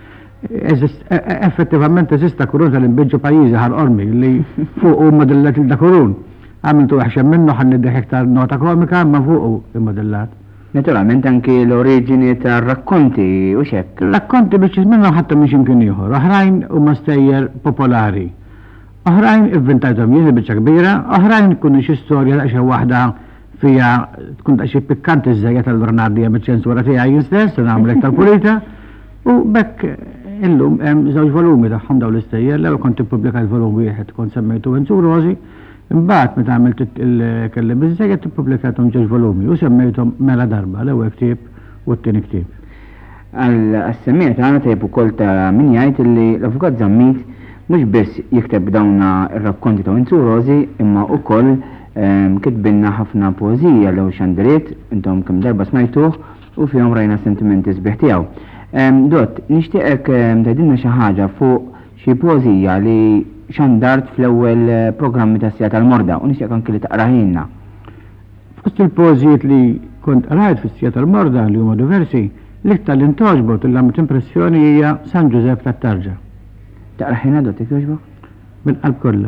effettivament eżista kurun tal-imbit ġo pajjiżi ħal ormi li fuq u modellat il-da kurun. Għamiltu għaxem minnu ħan niddeħek ta' nota komika ma fuq il-modellat. Naturalment anki l-oriġini ta' rakkonti u xek. Rakkonti biex minnu ħatta minn ximkien ieħor, oħrajn huma stejjer popolari. Oħrajn ivvintajthom jien biċċa kbira, oħrajn kunu xi storja ta' xi waħda fija tkun ta' xi pikkanti żejjed tal-Bernardi hemm iċ-ċensura tiegħi jien stess u nagħmel iktar pulita u bekk illum hemm żewġ volumi tagħhom dawn l-istejjer l-ewwel kont ippubblikajt volum wieħed kont semmejtu Wenzurosi, imbagħad meta għamilt il-kellem iż-żejjed ippubblikajthom ġewġ volumi u semmejthom mela darba l-ewwel ktieb u t-tieni ktieb. Għal-semmija tagħna tajjeb ukoll ta' min jgħid li l-avukat Żammit mhux biss jikteb dawna r-rakkonti ta' Wenzurosi imma wkoll kitbilna ħafna poeżija l xandiriet intom kemm darba smajtuh u fihom rajna sentimenti sbieħ tiegħu. Dott, nixtieqek tgħidilna xi ħaġa fuq xi poeżija li xandart fl-ewwel programmi tas-Sija tal-Morda u nixtieq anke li taqraħilna. Fost il-poeżijiet li kont rajt fis-Sija tal-Morda li huma diversi, l-iktar li ntoġbot il għamilt impressjoni hija San Giuseppe tat-Tarġa. Taqraħina dotti kjoġbok? Bil-qalb kollha.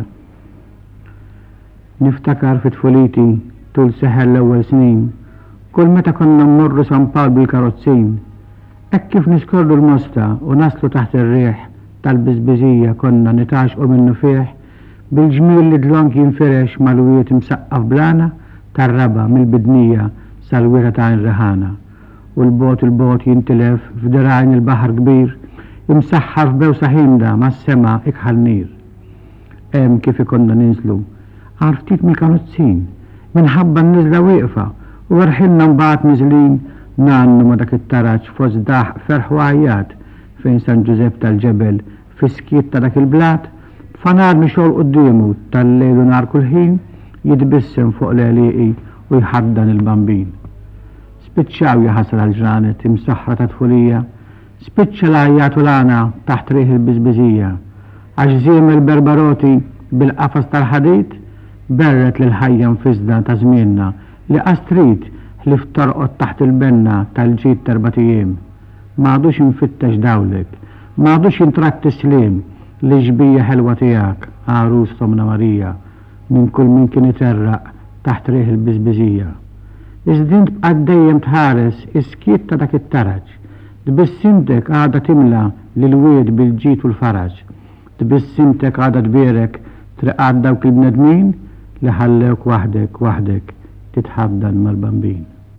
Niftakar fit-tfuliti tul seħel l-ewwel snin, kull meta konna mmorru San Pawl bil-karozzin, hekk kif niskorru l-mosta u naslu taħt ir-riħ tal-biżbiżija konna nitaxqu minnu fih, bil-ġmiel li dlonk jinfirex mal-wiet msaqqaf blana tar-raba mill-bidnija sal-wira ta' Reħana. U l-bot jintilef f'dirajn il-baħar kbir, imsaħħaf bew saħimda ma' s-sema ikħal nir. Hemm kif ikonna ninżlu, għarftit mill-karozzin, minħabba n-nizla wieqfa u għarħilna mbagħad niżlin nannu ma dak it-taraġġ fost daħ ferħ għajjat fejn San Giuseppe tal-ġebel fiskiet ta' dak il-blat, fanar mixol quddiemu tal-lejlu nar kull ħin jitbissem fuq l-eliqi u jħaddan il-bambin. Spiċċaw jaħasra l-ġranet imsaħħra ta' tfulija, spiċċa l-għajjat u l-għana taħt riħ il-bizbizija, għax ziem il-berbaroti bil-qafas tal-ħadid berret l-ħajja mfizda ta' żmienna li qastrit li ftorqot taħt il-benna tal-ġid terbatijiem. M'għadux infittex dawlek, m'għadux intrat tislim li ġbija ħelwa tiegħek għarus Somna Marija minn kull min kien iterraq taħt riħ il-bizbizija. Iżdin tbqad dejjem tħares iskiet ta' dak it-taraġġ, tbissimtek għada timla l-wied bil-ġid u l-faraġ, tbissimtek għada tbierek triqad dawk il-bnedmin li ħallewk waħdek titħabdan mal-bambin.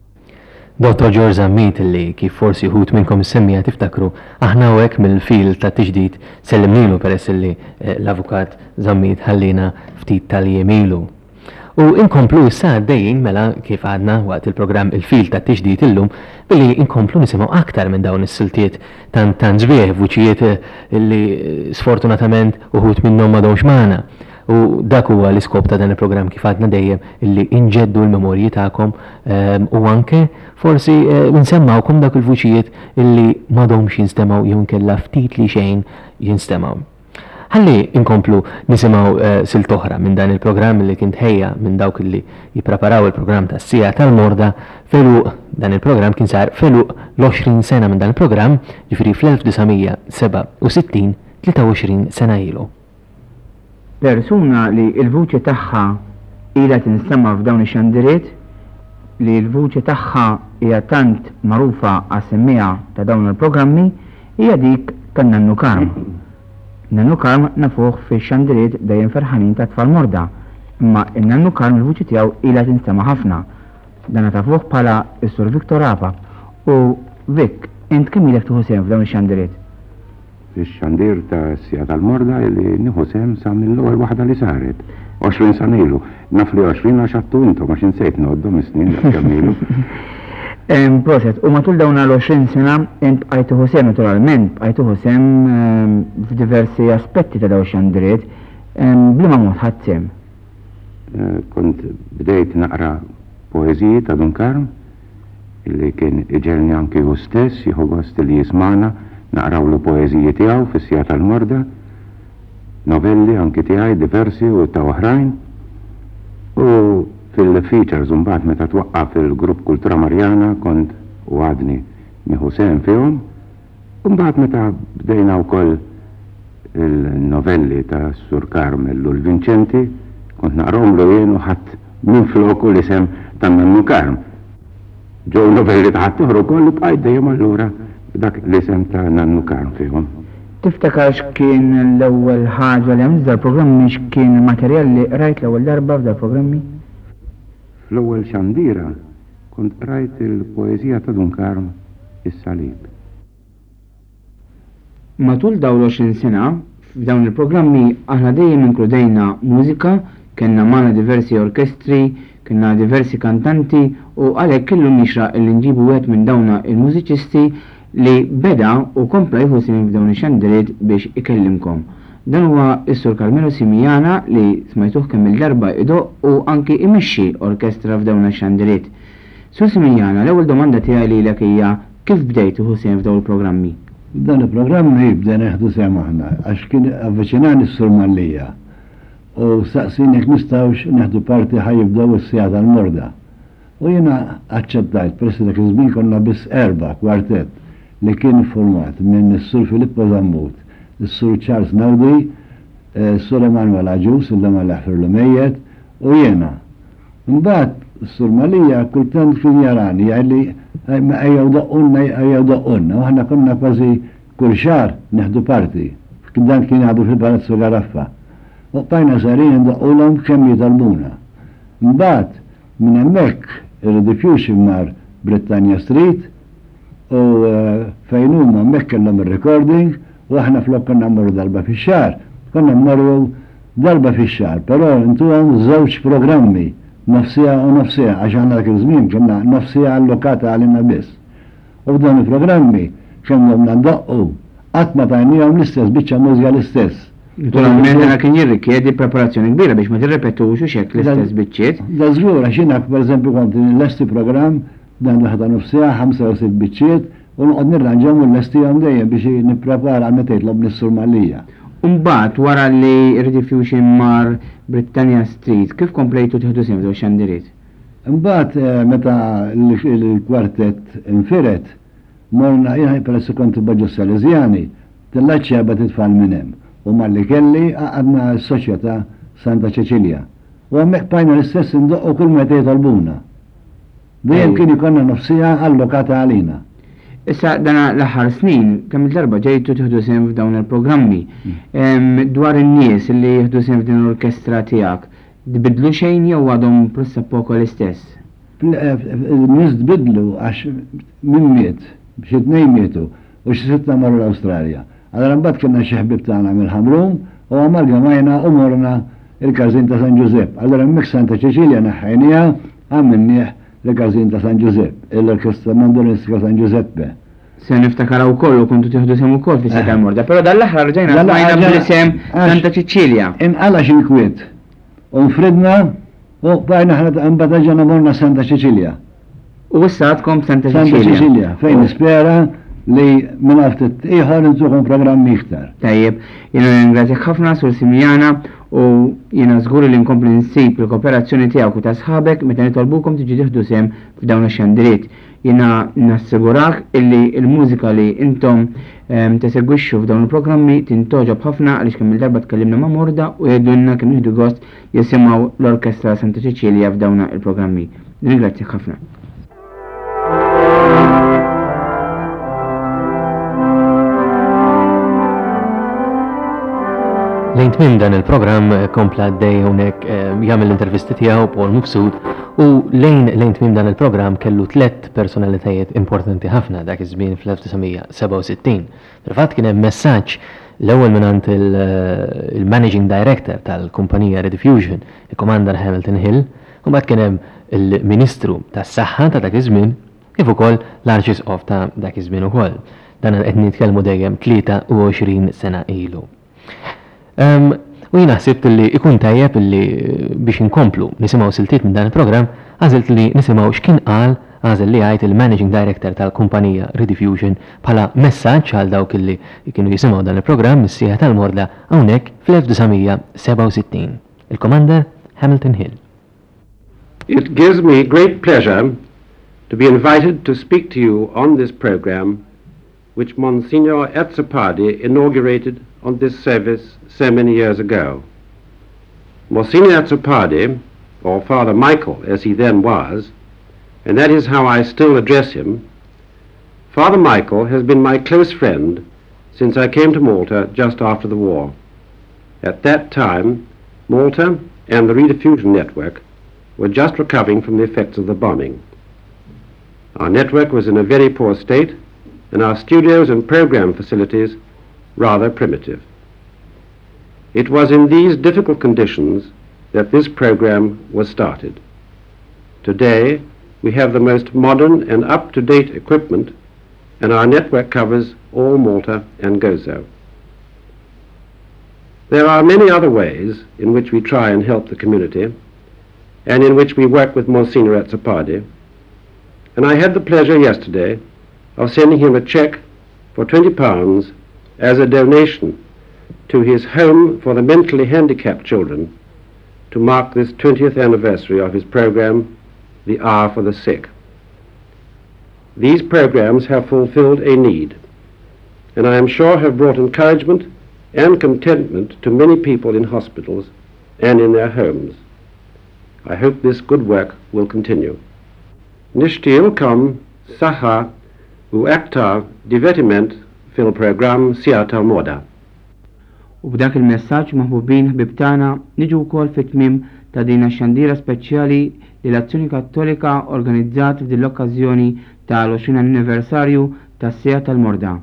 Dr. George Żammit li kif forsi ħut minnkom semmija tiftakru aħna hekk mill-fil ta' tiġdid sellimnilu peress li l-avukat Żammit ħallina ftit tal-jemilu. U inkomplu issa għaddejjin mela kif għadna waqt il-programm il-fil ta' tiġdid illum billi inkomplu nisimgħu aktar minn dawn is-siltiet tant żbieħ vuċijiet li sfortunatament uħut minnhom m'għadhomx magħna. U dak huwa l-iskop ta' dan il-programm kif għadna dejjem illi inġeddu l-memorji tagħkom u anke forsi nsemmawkom dak il-vuċijiet illi m'għadhomx jinstemaw jew inkella ftit li xejn jinstemaw. Ħalli inkomplu nisimgħu silt oħra minn dan il-programm li kien tħejja minn dawk illi jippreparaw il-programm tas-Sija tal-Morda feluq dan il-programm kien sar feluq l-20 sena minn dan il-programm ġifieri fl-1967 23 sena ilu. Persuna li l-vuċi tagħha ilha tinstema' f'dawn ix-xandiriet li l-vuċi tagħha hija tant magħrufa għas-semmija ta' dawn il-programmi hija dik tan Nannu Karm. Nannu Karm nafuh fix-xandiriet dejjem ferħanin ta' tfal morda, imma n-Nannu Karm il-vuċi tiegħu ilha tinstema' ħafna. Dan tafuh bħala s-Sur Viktor Rapa. U Vik, int kemm ilek tieħu sehem f'dawn ix-xandiriet? Ix-xandir ta' Sija tal-Morda li nieħu sehem sa mill-ewwel waħda li saret. 20 sena ilu. Naf li 20 għax għattu intom għax insejt noddhom is-snin kemm ilu. Proset, u matul dawn l-20 sena int bqajtu sehem naturalment, bqajtu sehem f'diversi aspetti ta' dawn ix-xandiriet. Bliema mod ħadd sehem? Kont bdejt naqra poeżiji ta' Dun Karm illi kien iġelni anki hu stess jieħu gost li jismana naqrawlu poeżiji tiegħu fis-Sija tal-Morda, novelli anki tiegħi diversi u ta' oħrajn. U fil-features mbagħad meta twaqqaf il-Grupp Kultura Marjana kont u għadni nieħu sehem fihom. U mbagħad meta bdejna wkoll il-novelli ta' Sur Karmel u l-Vinċenti kont naqrawhom jien u ħadd minn floku l-isem ta' Nannu Karm. Ġew novelli ta' ħadd oħra wkoll bqajt dejjem allura dak l-isem ta' Nannu Karm fihom. Tiftakar x'kien l-ewwel ħaġa li għamilt dal-programmi x'kien il-materjal li rajt l-ewwel darba f'dal-programmi? Fl-ewwel xandira kont rajt il-poeżija ta' Dun Karm is-Salib. Matul dawn l-20 sena f'dawn il-programmi aħna dejjem inkludejna mużika, kellna magħna diversi orkestri, kellna diversi kantanti u għalhekk kellu nixra li nġibu wieħed minn dawna il-mużiċisti li beda u kompla jieħu sehem f'dawn ix-xandiriet biex ikellimkom. Dan huwa s-Sur Carmelo Simijana li smajtuh kemm il-darba idoq u anki imexxi orkestra f'dawn ix-xandiriet. Sur Simijana, l-ewwel domanda tiegħi lilek hija kif bdejt tieħu sehem f'dawn il-programmi? Dan il-programmi bdejna neħdu sehem aħna għax kien avviċinani s-Sur Mallija u saqsin jekk nistgħux neħdu parti ħajibdew is-Sija tal-Morda. U jiena aċċettajt, peress dak iż-żmien konna biss 4 kwartett li kien format minn is-Sur Filippo Zammut, is-Sur Charles Nawdi, is-Sur Emanuel Aġus, il ma l-ħfir mejjed, u jiena. Mbagħad is-Sur Malija kultant kien jarani jgħidli ejjew daqqunna, u aħna konna kważi kull xahar neħdu parti. Dan kien għadu fil-Palazzo Garaffa. U bqajna sarin ndaqqulhom kemm jitalbuna. Mbagħad minn hemmhekk ir-diffusion mar Britannia Street u fejn huma hemmhekk kellhom ir-recording u aħna flok konna mmorru darba fix-xahar. Konna mmorru darba fix-xahar, però intuhom żewġ programmi nofsija u nofsija għax aħna dak iż-żmien kellna nofsija allokata għalina biss. U f'dawn il-programmi kellhom nandaqqu qatt ma tajnihom l-istess biċċa mużika l-istess. Naturalment għana kien jirrikjedi preparazzjoni kbira biex ma tirrepetux u xekk l-istess biċċiet. Da żgur għax jiena pereżempju kont l-lesti programm dan waħda nofsija 5 u 6 biċċiet u noqgħod nirranġaw l-lestihom dejjem biex nipprepara meta jitlob nis-Sur Mallija. Mbagħad wara li r-diffusion mar Britannia Street, kif komplejtu tieħdu sehem f'dawn ix-xandiriet? Mbagħad meta l-kwartett infiret, morna jiena peress kont Baġġo Salesiani, tillaċċja bad titfal minn hemm. U malli kelli għadna s-soċjetà Santa Ċeċilja. U għammek bajna l-istess indoqqu kull meta jitolbuna. Dejjem kien ikonna nofsija allokata għalina. Issa dana l-aħħar snin, kemm il-darba ġejtu tieħdu sehem f'dawn il-programmi. Dwar in-nies li jieħdu sehem f'din l-orkestra tiegħek, tbidlu xejn jew għadhom plussa poco l-istess? Nies tbidlu għax min miet, xi 2 mietu u xi 6 marru l-Awstralja. Allora mbagħad kienna xi ħbieb tagħna mill-Ħamrum u amalgamajna u morna il-Każin ta' San Giuseppe. Allora hemmhekk Santa Ċeċilja naħħejniha għamilnieh il-Każin ta' San Giuseppe, l-Orkestra Mandolistika San Giuseppe. Se niftakaraw kollu kontu tieħdu sem ukoll fi Seta Morda, però dal-aħħar rġajna smajna bl-isem Santa Ċiċilja. Inqala x'inkwiet. U nfridna u bajna ħana mbagħad ġana morna Santa Ċiċilja. U issa għadkom Santa Santa Ċiċilja, fejn nispera li minn għaftet iħor nżuħum programmi iktar. Tajjeb, jena ringrazzjak ħafna sur Simjana u jena żgur li nkompli nsib il-kooperazzjoni tiegħek u ta' sħabek meta nitolbukom tiġi tieħdu sem f'dawn ix-xandiriet. Jena nassigurak illi il-mużika li intom tesegwixxu f'dawn il-programmi tintoġob ħafna għaliex kemm il-darba tkellimna ma' Morda u jgħidulna kemm jieħdu gost jisimgħu l-Orkestra Santa Ċiċilja f'dawn il-programmi. Ringrazzjak ħafna. Lejn tmiem dan il-programm kompla għaddej hawnhekk jagħmel l-intervisti tiegħu Paul Mifsud u lejn tmiem dan il-programm kellu 3 personalitajiet importanti ħafna dak iż-żmien fl-1967. Fil-fatt kien hemm messaġġ l-ewwel mingħand il-Managing Director tal-kumpanija Rediffusion, il-Commander Hamilton Hill, u mbagħad kien hemm il-Ministru tas-Saħħa ta' dak iż-żmien kif ukoll l-Arċisqof ta' dak iż-żmien ukoll. Dan qed nitkellmu dejjem 23 sena ilu. U jina ħsibt li ikun tajjeb li biex inkomplu nisimaw siltiet minn dan il-programm, għażilt li nisimaw x'kien qal għażel li għajt il-Managing Director tal-kumpanija Rediffusion bħala messaġġ għal dawk li kienu jisimaw dan il-programm mis-sieħa tal-Morda hawnhekk fl-1967. Il-Commander Hamilton Hill. It gives me great pleasure to be invited to speak to you on this program which Monsignor Azzopardi inaugurated on this service so many years ago. Monsignor Azzopardi, or Father Michael as he then was, and that is how I still address him, Father Michael has been my close friend since I came to Malta just after the war. At that time, Malta and the Rediffusion Network were just recovering from the effects of the bombing. Our network was in a very poor state, and our studios and program facilities rather primitive. It was in these difficult conditions that this program was started. Today, we have the most modern and up-to-date equipment, and our network covers all Malta and Gozo. There are many other ways in which we try and help the community, and in which we work with Monsignor Azzopardi, and I had the pleasure yesterday of sending him a cheque for £20 as a donation to his home for the mentally handicapped children to mark this 20th anniversary of his program, The Hour for the Sick. These programs have fulfilled a need, and I am sure have brought encouragement and contentment to many people in hospitals and in their homes. I hope this good work will continue. Nishtiel kam saha u aktar divertiment fil-programm Sijata Morda. U b'dak il-messaġġ maħbubin ħbib tagħna niġu wkoll fit-tmiem ta' din xandira speċjali li l-Azzjoni Kattolika organizzat f'din l-okkażjoni tal-20 anniversarju tas-Sija tal-Morda.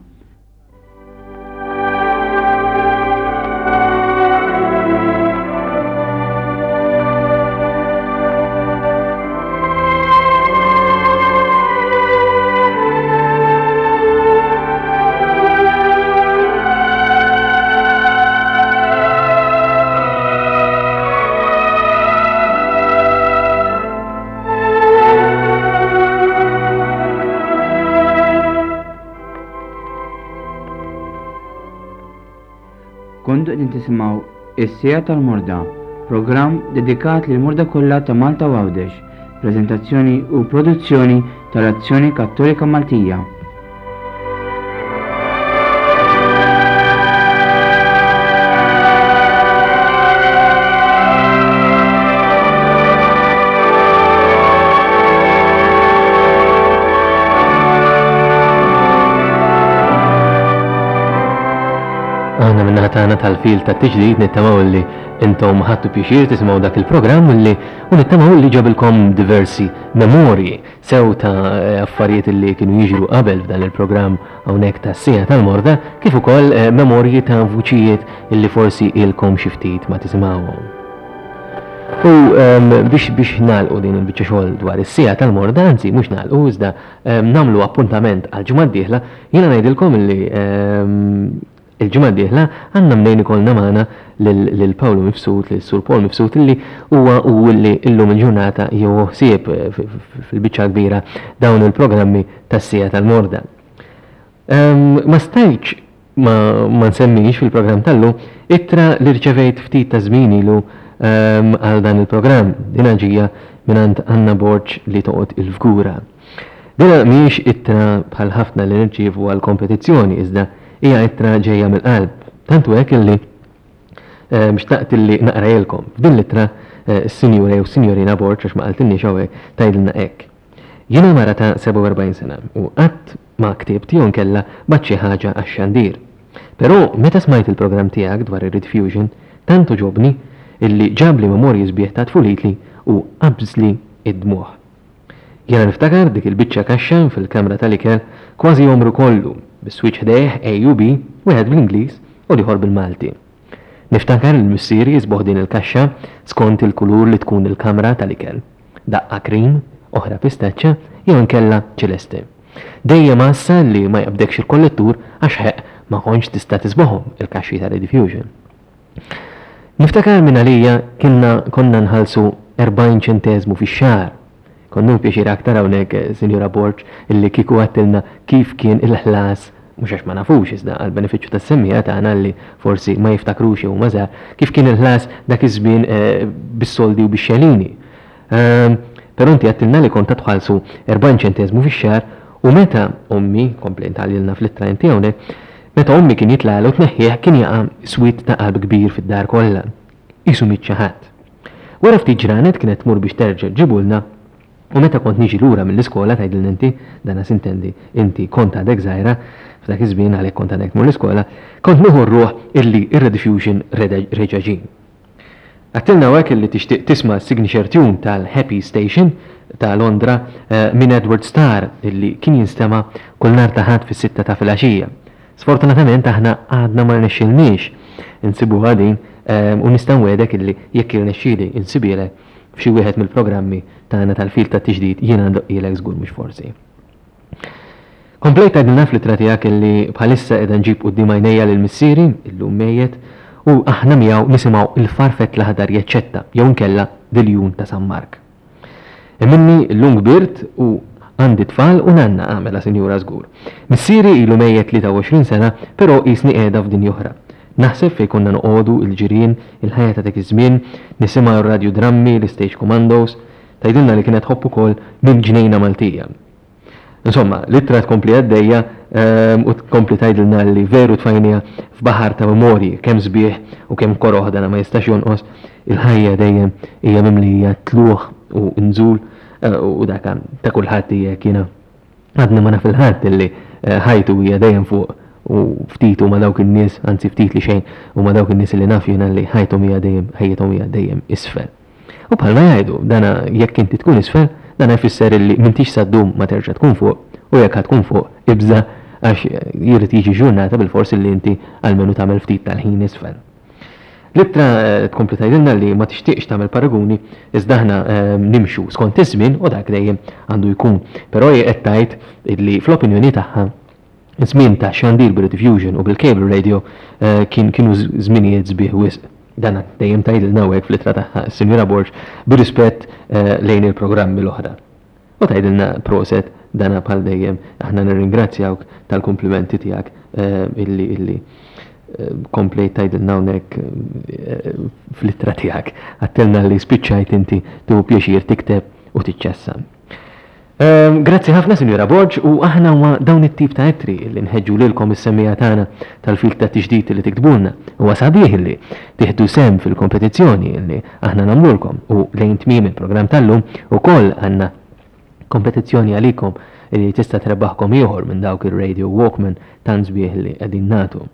Kontu qegħdin tisimgħu is-Sija tal-Morda, programm dedikat lil Morda kollha ta' Malta u Għawdex, preżentazzjoni u produzzjoni tal-Azzjoni Kattolika Maltija. Għana minna ħatana tal-fil ta' t-ġdid nittamaw li intom ħattu pjexir tisimaw dak il-program li u nittamaw li ġabilkom diversi memorji sew ta' affarijiet li kienu jiġru qabel f'dan il-program hawnhekk ta' Sija tal-Morda kif ukoll memorji ta' vuċijiet illi forsi ilkom xiftit ma tisimawhom. U biex nagħlqu din il-biċċa xogħol dwar is-sija tal-morda, anzi mhux nagħlqu iżda nagħmlu appuntament għal ġimgħa d-dieħla, jiena ngħidilkom li il-ġimgħa d-dieħla għandna mnejn ikollna magħna lil Pawlu Mifsud, lil Sur Paul Mifsud illi huwa u li llum il-ġurnata jew ħsieb fil-biċċa kbira dawn il-programmi tas-sija tal-morda. Ma stajtx ma nsemmix fil-programm tal-lum ittra li rċevejt ftit ta' żmien ilu għal dan il-programm, dina ġija minant Anna Borġ li toqgħod il-fgura. Dina mhijiex ittra bħal ħafna li nirċievu għal kompetizzjoni iżda hija ittra ġejja mill-qalb. Tantu hekk illi mxtaqt illi naqrajlkom. F'din l-ittra s-sinjura jew sinjorina Borġ għax ma qaltilniex hawnhekk tgħidilna hekk. Jiena mara ta' 47 sena u qatt ma ktibt jew nkella bad xi ħaġa għax-xandir. Però meta smajt il-programm tiegħek dwar ir-Redfusion tantu ġobni illi ġabli memorji sbieħ ta' tfulitli u qabżli id-dmuħ. Jena niftakar dik il-biċċa kaxxa fil-kamra tal-ikel kważi jomru kollu bis-switch ħdejh AUB wieħed bil-Ingliż u liħor bil-Malti. Niftakar il-missieri jisboħ din il-kaxxa skont il-kulur li tkun il-kamra tal-ikel. Daqqa krim, oħra pistaċċa jew nkella ċeleste. Dejjem massa li ma jabdekx il-kollettur għax ħeq ma konx tista' tisboħhom il-kaxxi ta' Redfusion. Niftakar minn għalija konna nħalsu 40 ċentesmu fix-xahar. Konnu pjaċir aktar hawnhekk Sinjura Borġ illi kieku għattilna kif kien il-ħlas mhux għax ma nafux iżda għall benefiċċju tas-semmija tagħna li forsi ma jiftakrux jew mażar kif kien il-ħlas dak iż-żmien bis-soldi u bix-xelini. Però inti għattilna li kont tħallsu 40 ċentesmu fix-xahar u meta ommi komplejnt għalilna fl-ittra inti hawnhekk meta ommi kien jitlalu tneħħieħ kien jaqa' swit ta' qalb kbir fid-dar kollha. Isu mitċaħat. Wara ftit ġranet kienet tmur biex terġa' ġibulna u meta kont niġi lura mill-iskola tgħidilna inti dana sintendi inti kont għadek żgħira f'dak iż-żmien għalhekk kont għadek tmur l-iskola kont nieħu rruħ illi ir-Redfusion reġa' ġie. Għattilna hekk illi tixtieq tisma' signature tune tal-Happy Station ta' Londra minn Edward Starr illi kien jinstema' kull nhar ta' ħadd fis-sitta ta' filgħaxija. Sfortunatament aħna għadna ma rnexxilniex insibu għadin u nista' nwedek illi jekk irnexxieli insibielek f'xi wieħed mill-programmi tagħna tal-fil tat-tiġdid jiena ndoqqilek żgur mhux forsi. Komplejt għadilna fl-ittra tiegħek illi bħalissa qiegħda nġib quddiem għajnejja lill-missieri illum mejjed u aħna miegħu nisimgħu il-farfet l-aħdar jaċċetta jew nkella Diljun ta' San Mark. Minni llum kbirt u għandi tfal u nanna għamela sinjura żgur. Missieri ilu mejjed 23 sena, però qisni qiegħda f'din oħra. Naħseb fejn konna noqogħdu il-ġirien, il-ħajja ta' dak iż-żmien, nisimgħu r-radio drammi, l-stage commandos, tgħidilna li kienet ħobb ukoll minn ġnejna Maltija. Insomma, l-ittra tkompli għaddejja u tkompli tgħidilna li veru tfajnija f'baħar ta' memorji kemm sbieħ u kemm koroħ dana ma jistax jonqos, il-ħajja dejjem hija mimlija tluħ u nżul u daka ta' kulħadd hija kiena għadna ma naf il-ħadd illi ħajtu hija dejjem fuq u ftit u ma dawk in-nies, anzi ftit li xejn u ma dawk in-nies li naf jiena li ħajthom hija dejjem isfel. U bħalma jgħidu dana jekk inti tkun isfel, dana jfisser illi m'intix saddum ma terġa' tkun fuq u jekk ħad tkun fuq ibża għax jirid jiġi ġurnata bil-fors illi inti għalmenu tagħmel ftit tal-ħin isfel. L-ittra tkompli tgħidilna li ma tixtieqx tagħmel paraguni iżda aħna nimxu skont iż-żmien u dak dejjem għandu jkun. Però qed tgħid illi fl-opinjoni tagħha żmien ta' xandir bil-Redfusion u bil-cable radio kienu żminijiet sbieħ wisq. Dan dejjem tgħidilna hekk fl-ittra tagħha Sinjura Borġ bir-rispett lejn il-programmi l-oħra. U tgħidilna proset dana bħal dejjem aħna nirringrazzjawk tal-komplimenti tiegħek illi komplejt tgħidilna hawnhekk fl-ittra tiegħek. Għattilna li spiċċajt inti tu pjaċir tikteb u tiċċessa. Grazzi ħafna Sinjura Borġ u aħna ma dawn it-tip ta' ittri li nħeġġu lilkom is-semmija tagħna tal-fil ta' tiġdid li tiktbulna. Huwa sabiħ li tieħdu sem fil-kompetizzjoni li aħna nagħmlulkom u lejn tmiem il-programm tal-lum ukoll għandna kompetizzjoni għalikom li tista' trebaħkom ieħor minn dawk ir-Radio Walkman tant sbieħ li qegħdin nagħtu.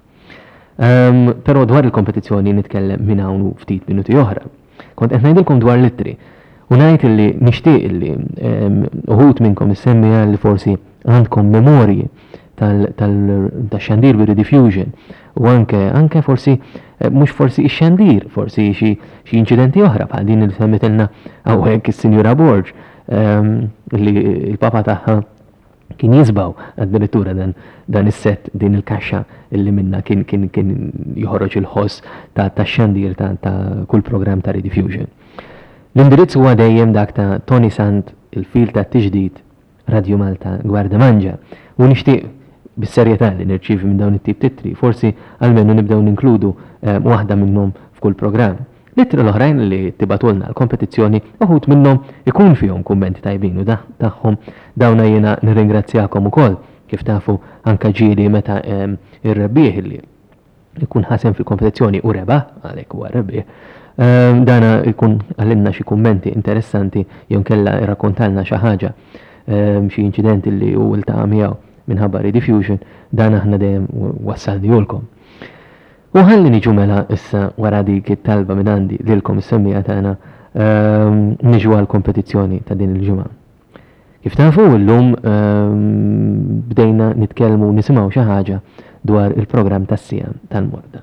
Però dwar il-kompetizzjoni nitkellem minn hawn ftit minuti oħra. Kont qed ngħidilkom dwar l-ittri u ngħid illi nixtieq illi uħud minnkom issemmija li forsi għandkom memorji tax-xandir bir-Redfusion u anke forsi mhux forsi ix-xandir, forsi xi inċidenti oħra bħal din li semmitilna hawnhekk is-Sinjura Borg li l-papa tagħha kien jisbaw addirittura dan is-set din il-kaxxa illi minna kien joħroġ il-ħoss ta' xandir ta' kull programm ta' Rediffusion. L-indirizz huwa dejjem dak ta' Tony Sant, il-fil ta' tiġdid Radio Malta Gwarda Manġa, u nixtieq bis-serjetà li nirċievi minn dawn it-tip titri, forsi almenu nibdew ninkludu waħda minnhom f'kull programm. L-ittra l-oħrajn li tibatulna l-kompetizzjoni uħut minnhom ikun fihom kummenti tajbin u tagħhom dawna jiena nirringrazzjakom ukoll kif tafu anka ġieli meta ir-rebbieħ li ikun ħasem fil-kompetizzjoni u rebaħ għalhekk huwa rebbieħ. Dana ikun għallinna xi kummenti interessanti jew kella irrakkontalna xi ħaġa xi inċidenti li hu iltaqa' miegħu minħabba Rediffusion, dan aħna dejjem wassalniulkom. U ħalli niġu mela issa wara dik it-talba minn għandi lilkom is-semmija tagħna niġu għall-kompetizzjoni ta' din il-ġimgħa. Kif tafu llum bdejna nitkellmu nisimgħu xi ħaġa dwar il-programm tas-sijam tal-Morda.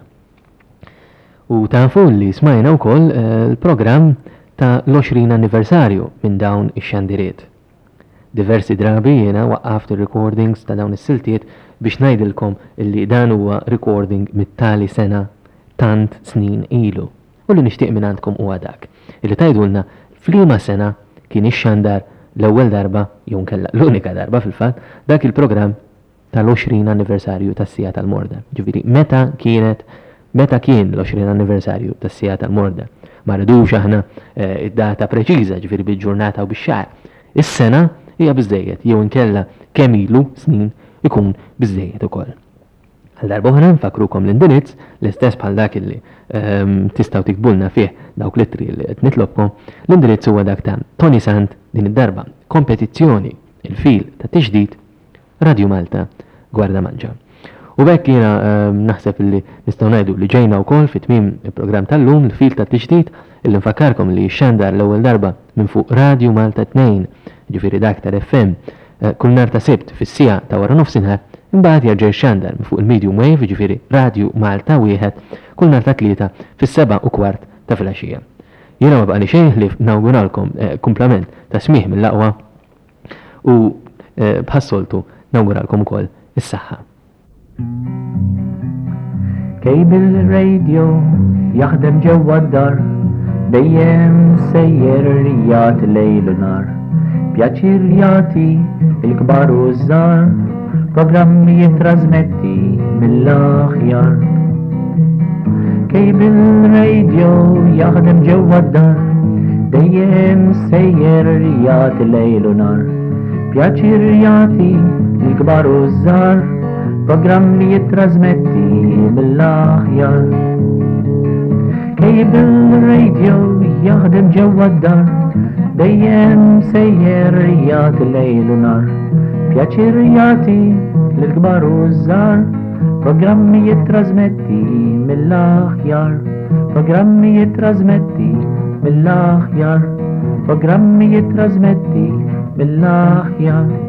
U tafu li smajna wkoll il-programm ta' l-20 anniversarju minn dawn ix-xandiriet. Diversi drabi jiena waqqaft il-recordings ta' dawn is-siltiet biex ngħidilkom illi dan huwa recording mit-tali sena tant snin ilu. U li nixtieq minn għandkom huwa dak illi tgħidulna f'liema sena kien ixxandar l-ewwel darba jew nkella l-unika darba fil-fatt dak il-programm tal-20 anniversarju tas-Sija tal-Morda. Ġifieri meta kien l-20 anniversarju tas-Sija tal-Morda. Ma rridux aħna id-data preċiża ġifieri bil-ġurnata u bix-xahar. Is-sena hija biżejjed jew inkella kemm ilu snin ikun biżejjed ukoll. Għal darba oħra nfakrukom l-indirizz l-istess bħal dak illi tistgħu tikbulna fih dawk l-ittri li qed nitlobkom, l-indirizz huwa dak ta' Tony Sant din id-darba kompetizzjoni il-fil ta' tiġdid Radio Malta Gwarda Manġa. U bekk jiena naħseb illi nistgħu ngħidu li ġejna wkoll fit-tmiem il-programm tal-lum il-fil ta' tiġdid illi nfakkarkom li xandar l-ewwel darba minn fuq Radio Malta 2, ġifieri dak tal-FM, kull nhar ta' Sibt fis-sija ta' wara nofsinhar, imbagħad jerġa' xandar minn fuq il-medium wave, ġifieri Radio Malta wieħed, kull nhar ta' tlieta fis-7:15 ta' filgħaxija. Jiena ma baqali xejn li nawguralkom kumplament ta' smih mill-aqwa u bħassoltu nawguralkom ukoll is-saħħa. Kejbil radio jaħdem ġewwa d-dar, dejjem sejjer jagħti lejl u nar. Pjaċir jagħti il-kbar u żgħar, programmi jittrażmetti mill-aħjar. Kejbil radio jaħdem ġewwa d-dar, dejjem sejjer jagħti lejl u nar. Pjaċir jagħti il-kbar u żgħar, programmi jittrażmetti mill-aħjar. Kejbil radio jaħdem ġewwa d-dar, dejjem sejjer jagħti lejl u nar. Pjaċir jagħti lill-kbar u żgħar, programmi jittrażmetti mill-aħjar. Programmi jittrażmetti mill-aħjar. Programmi jittrażmetti mill-aħjar.